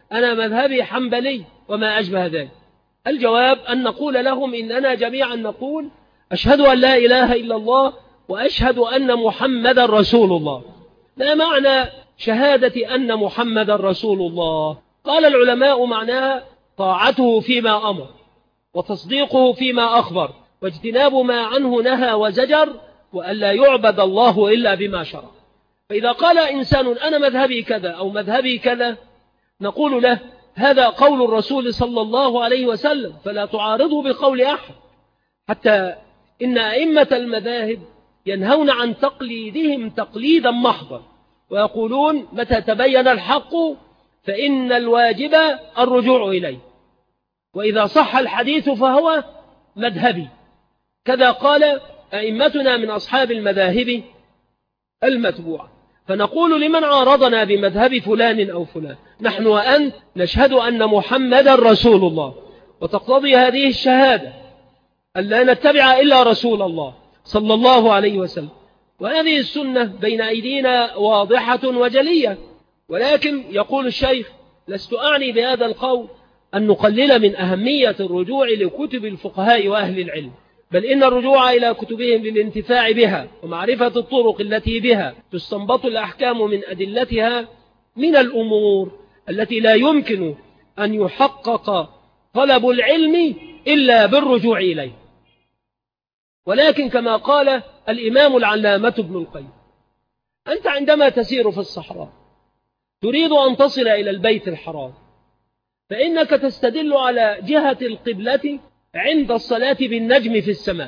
أنا مذهبي حنبلي وما أشبه ذلك. الجواب أن نقول لهم إننا جميعا نقول أشهد أن لا إله إلا الله وأشهد أن محمد رسول الله. ما معنى شهادة أن محمد رسول الله؟ قال العلماء معناها طاعته فيما أمر وتصديقه فيما أخبر واجتناب ما عنه نهى وزجر وألا يعبد الله إلا بما شرع. فإذا قال إنسان أنا مذهبي كذا أو مذهبي كذا نقول له هذا قول الرسول صلى الله عليه وسلم فلا تعارضه بقول أحد، حتى إن أئمة المذاهب ينهون عن تقليدهم تقليدا محضا ويقولون متى تبين الحق فإن الواجب الرجوع إليه، وإذا صح الحديث فهو مذهبي. كذا قال أئمتنا من أصحاب المذاهب المتبوعة. فنقول لمن عارضنا بمذهب فلان أو فلان نحن وأنت نشهد أن محمد رسول الله، وتقتضي هذه الشهادة أن لا نتبع إلا رسول الله صلى الله عليه وسلم. وهذه السنة بين أيدينا واضحة وجلية، ولكن يقول الشيخ لست أعني بهذا القول أن نقلل من أهمية الرجوع لكتب الفقهاء وأهل العلم، بل إن الرجوع إلى كتبهم للانتفاع بها ومعرفة الطرق التي بها تستنبط الأحكام من أدلتها من الأمور التي لا يمكن أن يحقق طلب العلم إلا بالرجوع إليه. ولكن كما قال الإمام العلامة ابن القيم أنت عندما تسير في الصحراء تريد أن تصل إلى البيت الحرام فإنك تستدل على جهة القبلة عند الصلاة بالنجم في السماء،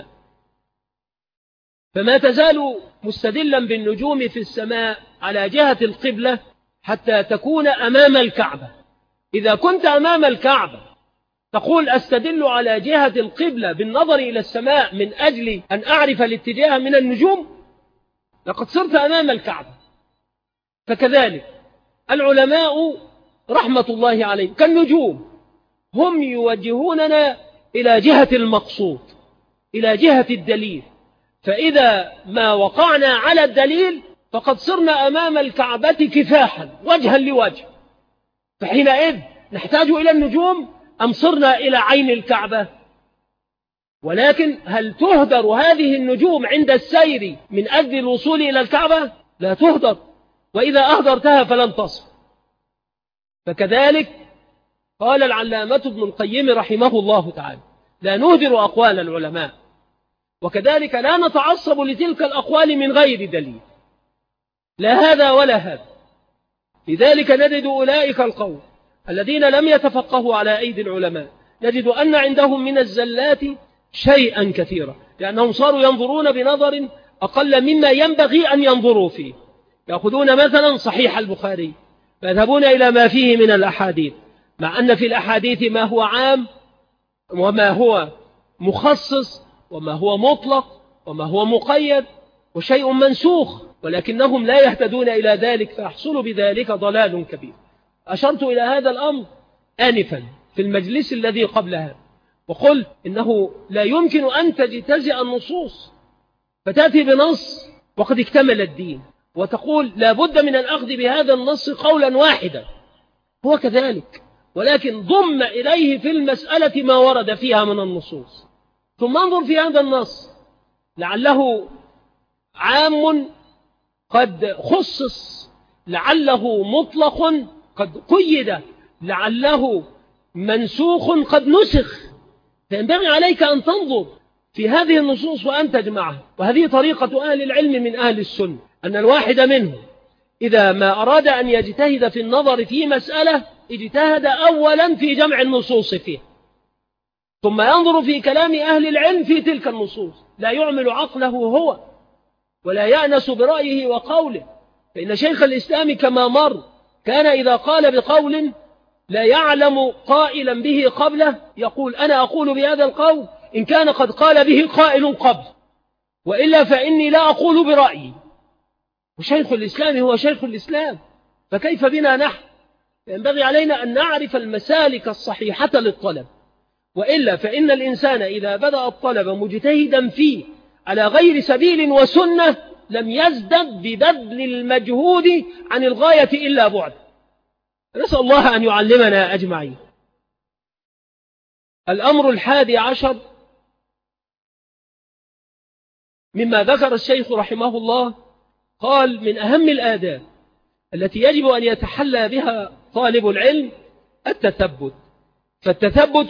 فما تزال مستدلا بالنجوم في السماء على جهة القبلة حتى تكون أمام الكعبة. إذا كنت أمام الكعبة تقول أستدل على جهة القبلة بالنظر إلى السماء من أجل أن أعرف الاتجاه من النجوم، لقد صرت أمام الكعبة. فكذلك العلماء رحمة الله عليهم كالنجوم هم يوجهوننا إلى جهة المقصود، إلى جهة الدليل، فإذا ما وقعنا على الدليل فقد صرنا أمام الكعبة كفاحا وجها لوجه، فحينئذ نحتاج إلى النجوم أم صرنا إلى عين الكعبة؟ ولكن هل تهدر هذه النجوم عند السير من أجل الوصول إلى الكعبة؟ لا تهدر، وإذا أهدرتها فلن تصل. فكذلك قال العلامة ابن القيم رحمه الله تعالى لا نهدر أقوال العلماء، وكذلك لا نتعصب لتلك الأقوال من غير دليل، لا هذا ولا هذا. لذلك نجد أولئك القوم الذين لم يتفقهوا على أيدي العلماء نجد أن عندهم من الزلات شيئا كثيرا، لأنهم صاروا ينظرون بنظر أقل مما ينبغي أن ينظروا فيه. يأخذون مثلا صحيح البخاري فيذهبون إلى ما فيه من الأحاديث، مع أن في الأحاديث ما هو عام وما هو مخصص وما هو مطلق وما هو مقيد وشيء منسوخ، ولكنهم لا يهتدون إلى ذلك فيحصل بذلك ضلال كبير. أشرت إلى هذا الأمر آنفا في المجلس الذي قبلها وقلت إنه لا يمكن أن تجتزئ النصوص فتأتي بنص وقد اكتمل الدين وتقول لا بد من الأخذ بهذا النص قولا واحدا، هو كذلك، ولكن ضم إليه في المسألة ما ورد فيها من النصوص، ثم انظر في هذا النص لعله عام قد خصص، لعله مطلق قد قيد، لعله منسوخ قد نسخ، فينبغي عليك أن تنظر في هذه النصوص وأن تجمعها. وهذه طريقة أهل العلم من أهل السنة، أن الواحد منهم إذا ما أراد أن يجتهد في النظر في مسألة اجتهد أولا في جمع النصوص فيها، ثم ينظر في كلام أهل العلم في تلك النصوص، لا يعمل عقله هو ولا يأنس برأيه وقوله. فإن شيخ الإسلام كما مر كان إذا قال بقول لا يعلم قائلا به قبله يقول أنا أقول بهذا القول إن كان قد قال به قائل قبل، وإلا فإني لا أقول برأيي. وشيخ الإسلام هو شيخ الإسلام، فكيف بنا نحن؟ ينبغي علينا أن نعرف المسالك الصحيحة للطلب، وإلا فإن الإنسان إذا بدأ الطلب مجتهدا فيه على غير سبيل وسنة لم يزدد ببذل المجهود عن الغاية إلا بعد. نسأل الله أن يعلمنا أجمعين. الأمر 11 مما ذكر الشيخ رحمه الله، قال: من أهم الآداب التي يجب أن يتحلى بها طالب العلم التثبت. فالتثبت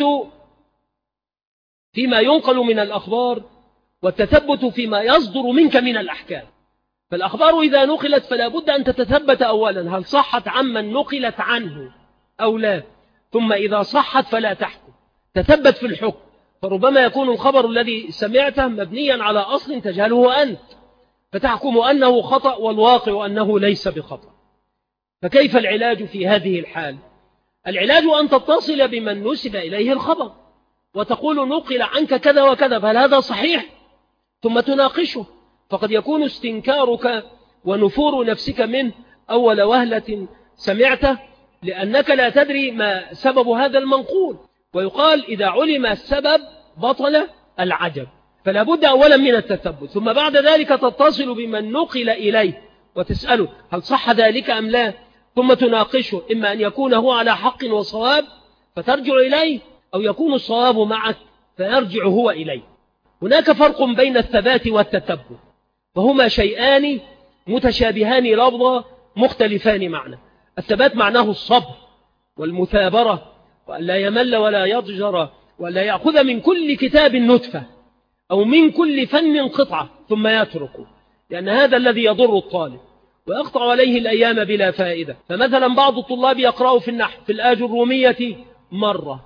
فيما ينقل من الأخبار، والتثبت فيما يصدر منك من الأحكام. فالأخبار إذا نقلت فلا بد أن تتثبت أولا هل صحت عمن نقلت عنه أو لا، ثم إذا صحت فلا تحكم، تثبت في الحكم. فربما يكون الخبر الذي سمعته مبنيا على أصل تجهله أنت، فتحكم أنه خطأ والواقع أنه ليس بخطأ. فكيف العلاج في هذه الحال؟ العلاج أن تتصل بمن نسب إليه الخبر وتقول: نقل عنك كذا وكذا، فهل هذا صحيح؟ ثم تناقشه. فقد يكون استنكارك ونفور نفسك منه أول وهلة سمعته لأنك لا تدري ما سبب هذا المنقول، ويقال: إذا علم السبب بطل العجب. فلا بد أولا من التثبت، ثم بعد ذلك تتصل بمن نقل إليه وتسأله: هل صح ذلك أم لا؟ ثم تناقشه، إما أن يكون هو على حق وصواب فترجع إليه، أو يكون الصواب معك فيرجع هو إليه. هناك فرق بين الثبات والتثبت، فهما شيئان متشابهان لفظا مختلفان معنى. الثبات معناه الصبر والمثابرة، وأن لا يمل ولا يضجر، ولا يأخذ من كل كتاب نتفة أو من كل فن قطعة ثم يتركه، لأن هذا الذي يضر الطالب ويقطع عليه الأيام بلا فائدة. فمثلا بعض الطلاب يقرأوا في النحو في الآج الرومية مرة،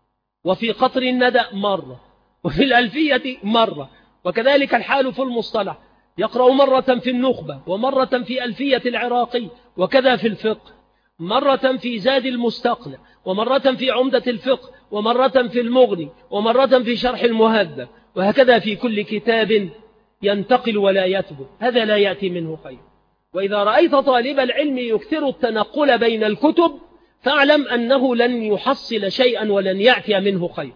وفي قطر الندى مرة، وفي الألفية مرة، وكذلك الحال في المصطلح، يقرأ مرة في النخبة، ومرة في ألفية العراقي، وكذا في الفقه، مرة في زاد المستقنع، ومرة في عمدة الفقه، ومرة في المغني، ومرة في شرح المهذب، وهكذا في كل كتاب ينتقل ولا يثبت. هذا لا يأتي منه خير. وإذا رأيت طالب العلم يكثر التنقل بين الكتب فاعلم أنه لن يحصل شيئا ولن يأتي منه خير.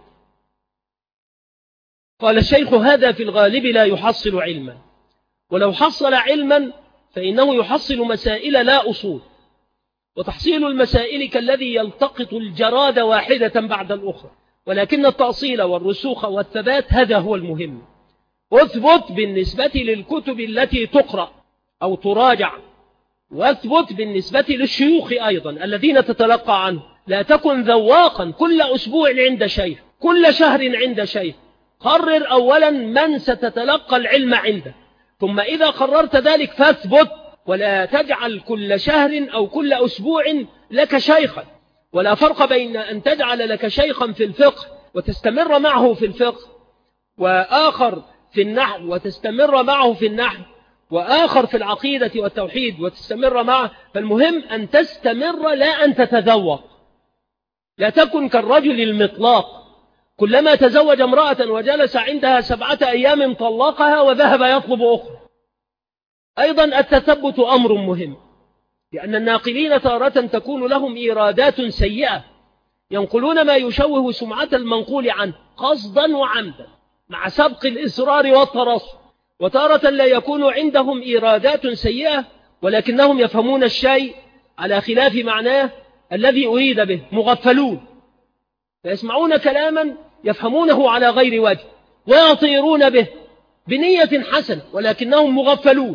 قال الشيخ: هذا في الغالب لا يحصل علما، ولو حصل علما فإنه يحصل مسائل لا أصول، وتحصيل المسائل كالذي يلتقط الجراد واحدة بعد الأخرى، ولكن التأصيل والرسوخ والثبات هذا هو المهم. واثبت بالنسبة للكتب التي تقرأ أو تراجع، واثبت بالنسبة للشيوخ أيضا الذين تتلقى عنه. لا تكن ذواقا كل أسبوع عند شيخ، كل شهر عند شيخ. قرر أولا من ستتلقى العلم عنده، ثم إذا قررت ذلك فاثبت، ولا تجعل كل شهر أو كل أسبوع لك شيخا. ولا فرق بين أن تجعل لك شيخا في الفقه وتستمر معه في الفقه، وآخر في النحو وتستمر معه في النحو، وآخر في العقيدة والتوحيد وتستمر معه. فالمهم أن تستمر لا أن تتذوق. لا تكن كالرجل المطلاق، كلما تزوج امرأة وجلس عندها 7 أيام طلقها وذهب يطلب أخرى. أيضا التثبت أمر مهم، لأن الناقلين تارة تكون لهم إيرادات سيئة، ينقلون ما يشوه سمعة المنقول عنه قصدا وعمدا مع سبق الإصرار والترصد. وتارة لا يكون عندهم إيرادات سيئة ولكنهم يفهمون الشيء على خلاف معناه الذي أريد به، مغفلون، فيسمعون كلاما يفهمونه على غير وجه ويطيرون به بنية حسنة ولكنهم مغفلون.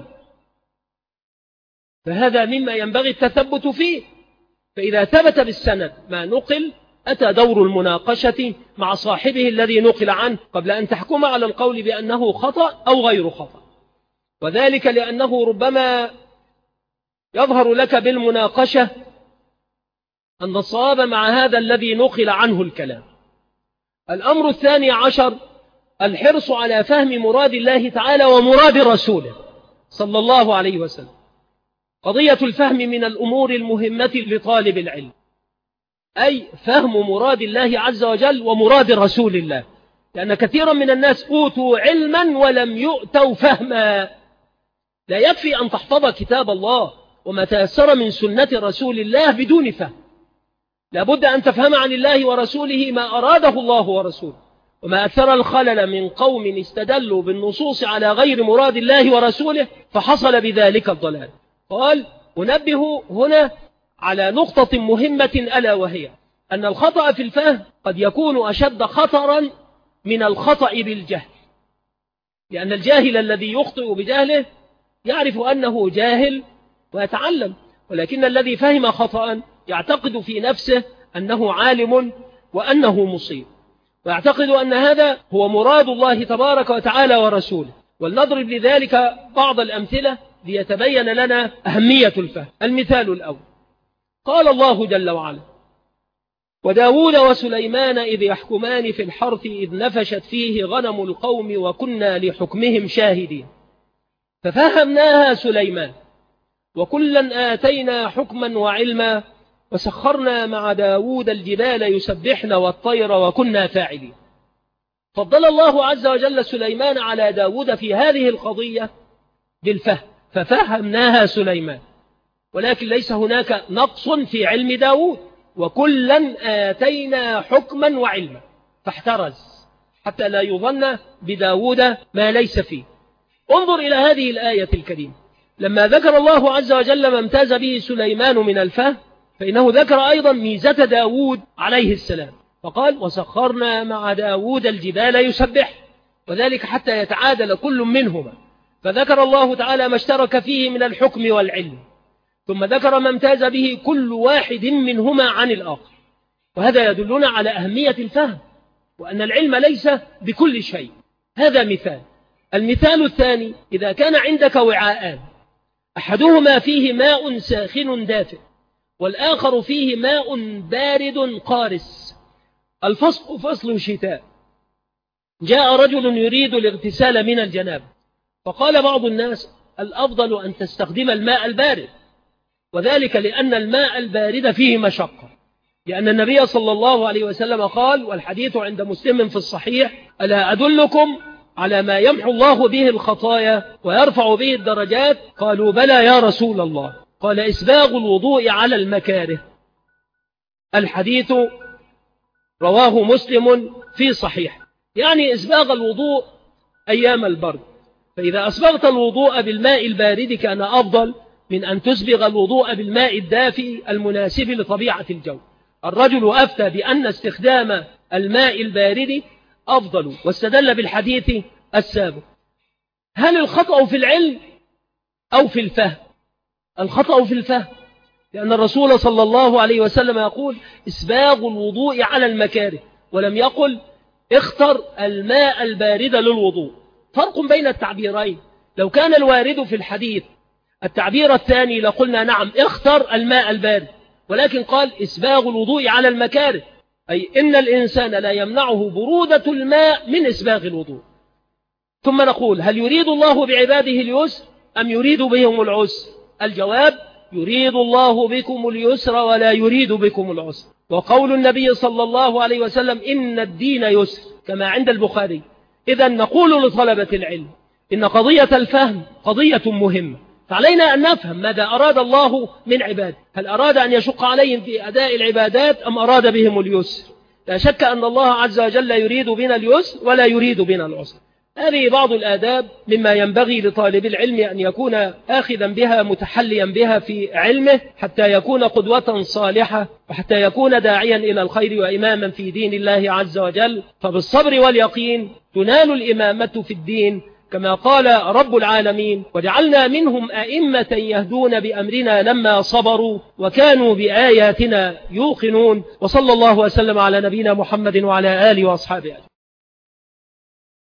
فهذا مما ينبغي التثبت فيه. فإذا ثبت بالسند ما نقل أتى دور المناقشة مع صاحبه الذي نقل عنه قبل أن تحكم على القول بأنه خطأ أو غير خطأ، وذلك لأنه ربما يظهر لك بالمناقشة أن الصواب مع هذا الذي نقل عنه الكلام. الأمر 12 الحرص على فهم مراد الله تعالى ومراد رسوله صلى الله عليه وسلم. قضية الفهم من الأمور المهمة لطالب العلم، أي فهم مراد الله عز وجل ومراد رسول الله، لأن كثيرا من الناس أوتوا علما ولم يؤتوا فهما. لا يكفي أن تحفظ كتاب الله وما تيسر من سنة رسول الله بدون فهم، لابد أن تفهم عن الله ورسوله ما أراده الله ورسوله. وما أكثر الخلل من قوم استدلوا بالنصوص على غير مراد الله ورسوله فحصل بذلك الضلال. قال: أنبه هنا على نقطة مهمة، ألا وهي أن الخطأ في الفهم قد يكون أشد خطرا من الخطأ بالجهل، لأن الجاهل الذي يخطئ بجهله يعرف أنه جاهل ويتعلم، ولكن الذي فهم خطأ يعتقد في نفسه أنه عالم وأنه مصيب، ويعتقد أن هذا هو مراد الله تبارك وتعالى ورسوله. ولنضرب لذلك بعض الأمثلة ليتبين لنا أهمية الفهم. المثال الأول، قال الله جل وعلا: وداود وسليمان إذ يحكمان في الحرث إذ نفشت فيه غنم القوم وكنا لحكمهم شاهدين، ففهمناها سليمان وكلا آتينا حكما وعلما وسخرنا مع داود الجبال يسبحن والطير وكنا فاعلين. فضل الله عز وجل سليمان على داود في هذه القضية بالفهم، ففهمناها سليمان، ولكن ليس هناك نقص في علم داود، وكلا آتينا حكما وعلما، فاحترز حتى لا يظن بداود ما ليس فيه. انظر إلى هذه الآية الكريمة، لما ذكر الله عز وجل ما امتاز به سليمان من الفهم، فإنه ذكر أيضا ميزة داود عليه السلام، فقال: وسخرنا مع داود الجبال يسبح، وذلك حتى يتعادل كل منهما، فذكر الله تعالى ما اشترك فيه من الحكم والعلم، ثم ذكر ما امتاز به كل واحد منهما عن الآخر، وهذا يدلنا على أهمية الفهم، وأن العلم ليس بكل شيء. هذا مثال. المثال الثاني، إذا كان عندك وعاءان، أحدهما فيه ماء ساخن دافئ، والآخر فيه ماء بارد قارس، الفصل فصل شتاء، جاء رجل يريد الاغتسال من الجنابة، فقال بعض الناس: الأفضل أن تستخدم الماء البارد، وذلك لأن الماء البارد فيه مشقة، لأن النبي صلى الله عليه وسلم قال، والحديث عند مسلم في الصحيح: ألا أدلكم على ما يمحو الله به الخطايا ويرفع به الدرجات؟ قالوا: بلى يا رسول الله. قال: إسباغ الوضوء على المكاره. الحديث رواه مسلم في صحيح، يعني إسباغ الوضوء أيام البرد، فإذا أسبغت الوضوء بالماء البارد كان أفضل من أن تسبغ الوضوء بالماء الدافئ المناسب لطبيعة الجو. الرجل أفتى بأن استخدام الماء البارد أفضل، واستدل بالحديث السابق. هل الخطأ في العلم أو في الفهم؟ الخطأ في الفهم، لأن الرسول صلى الله عليه وسلم يقول: إسباغ الوضوء على المكاره، ولم يقل اختر الماء البارد للوضوء. فرق بين التعبيرين، لو كان الوارد في الحديث التعبير الثاني لقلنا نعم اختر الماء البارد، ولكن قال إسباغ الوضوء على المكاره، أي إن الإنسان لا يمنعه برودة الماء من إسباغ الوضوء. ثم نقول: هل يريد الله بعباده اليسر أم يريد بهم العسر؟ الجواب: يريد الله بكم اليسر ولا يريد بكم العسر. وقول النبي صلى الله عليه وسلم: إن الدين يسر، كما عند البخاري. إذن نقول لطلبة العلم إن قضية الفهم قضية مهمة، فعلينا أن نفهم ماذا أراد الله من عباده، هل أراد أن يشق عليهم في أداء العبادات أم أراد بهم اليسر؟ لا شك أن الله عز وجل يريد بنا اليسر ولا يريد بنا العسر. هذه بعض الآداب مما ينبغي لطالب العلم أن يكون آخذا بها متحليا بها في علمه، حتى يكون قدوة صالحة، وحتى يكون داعيا إلى الخير وإماما في دين الله عز وجل. فبالصبر واليقين تنال الإمامة في الدين، كما قال رب العالمين: وجعلنا منهم أئمة يهدون بأمرنا لما صبروا وكانوا بآياتنا يوقنون. وصلى الله وسلم على نبينا محمد وعلى آله وأصحابه.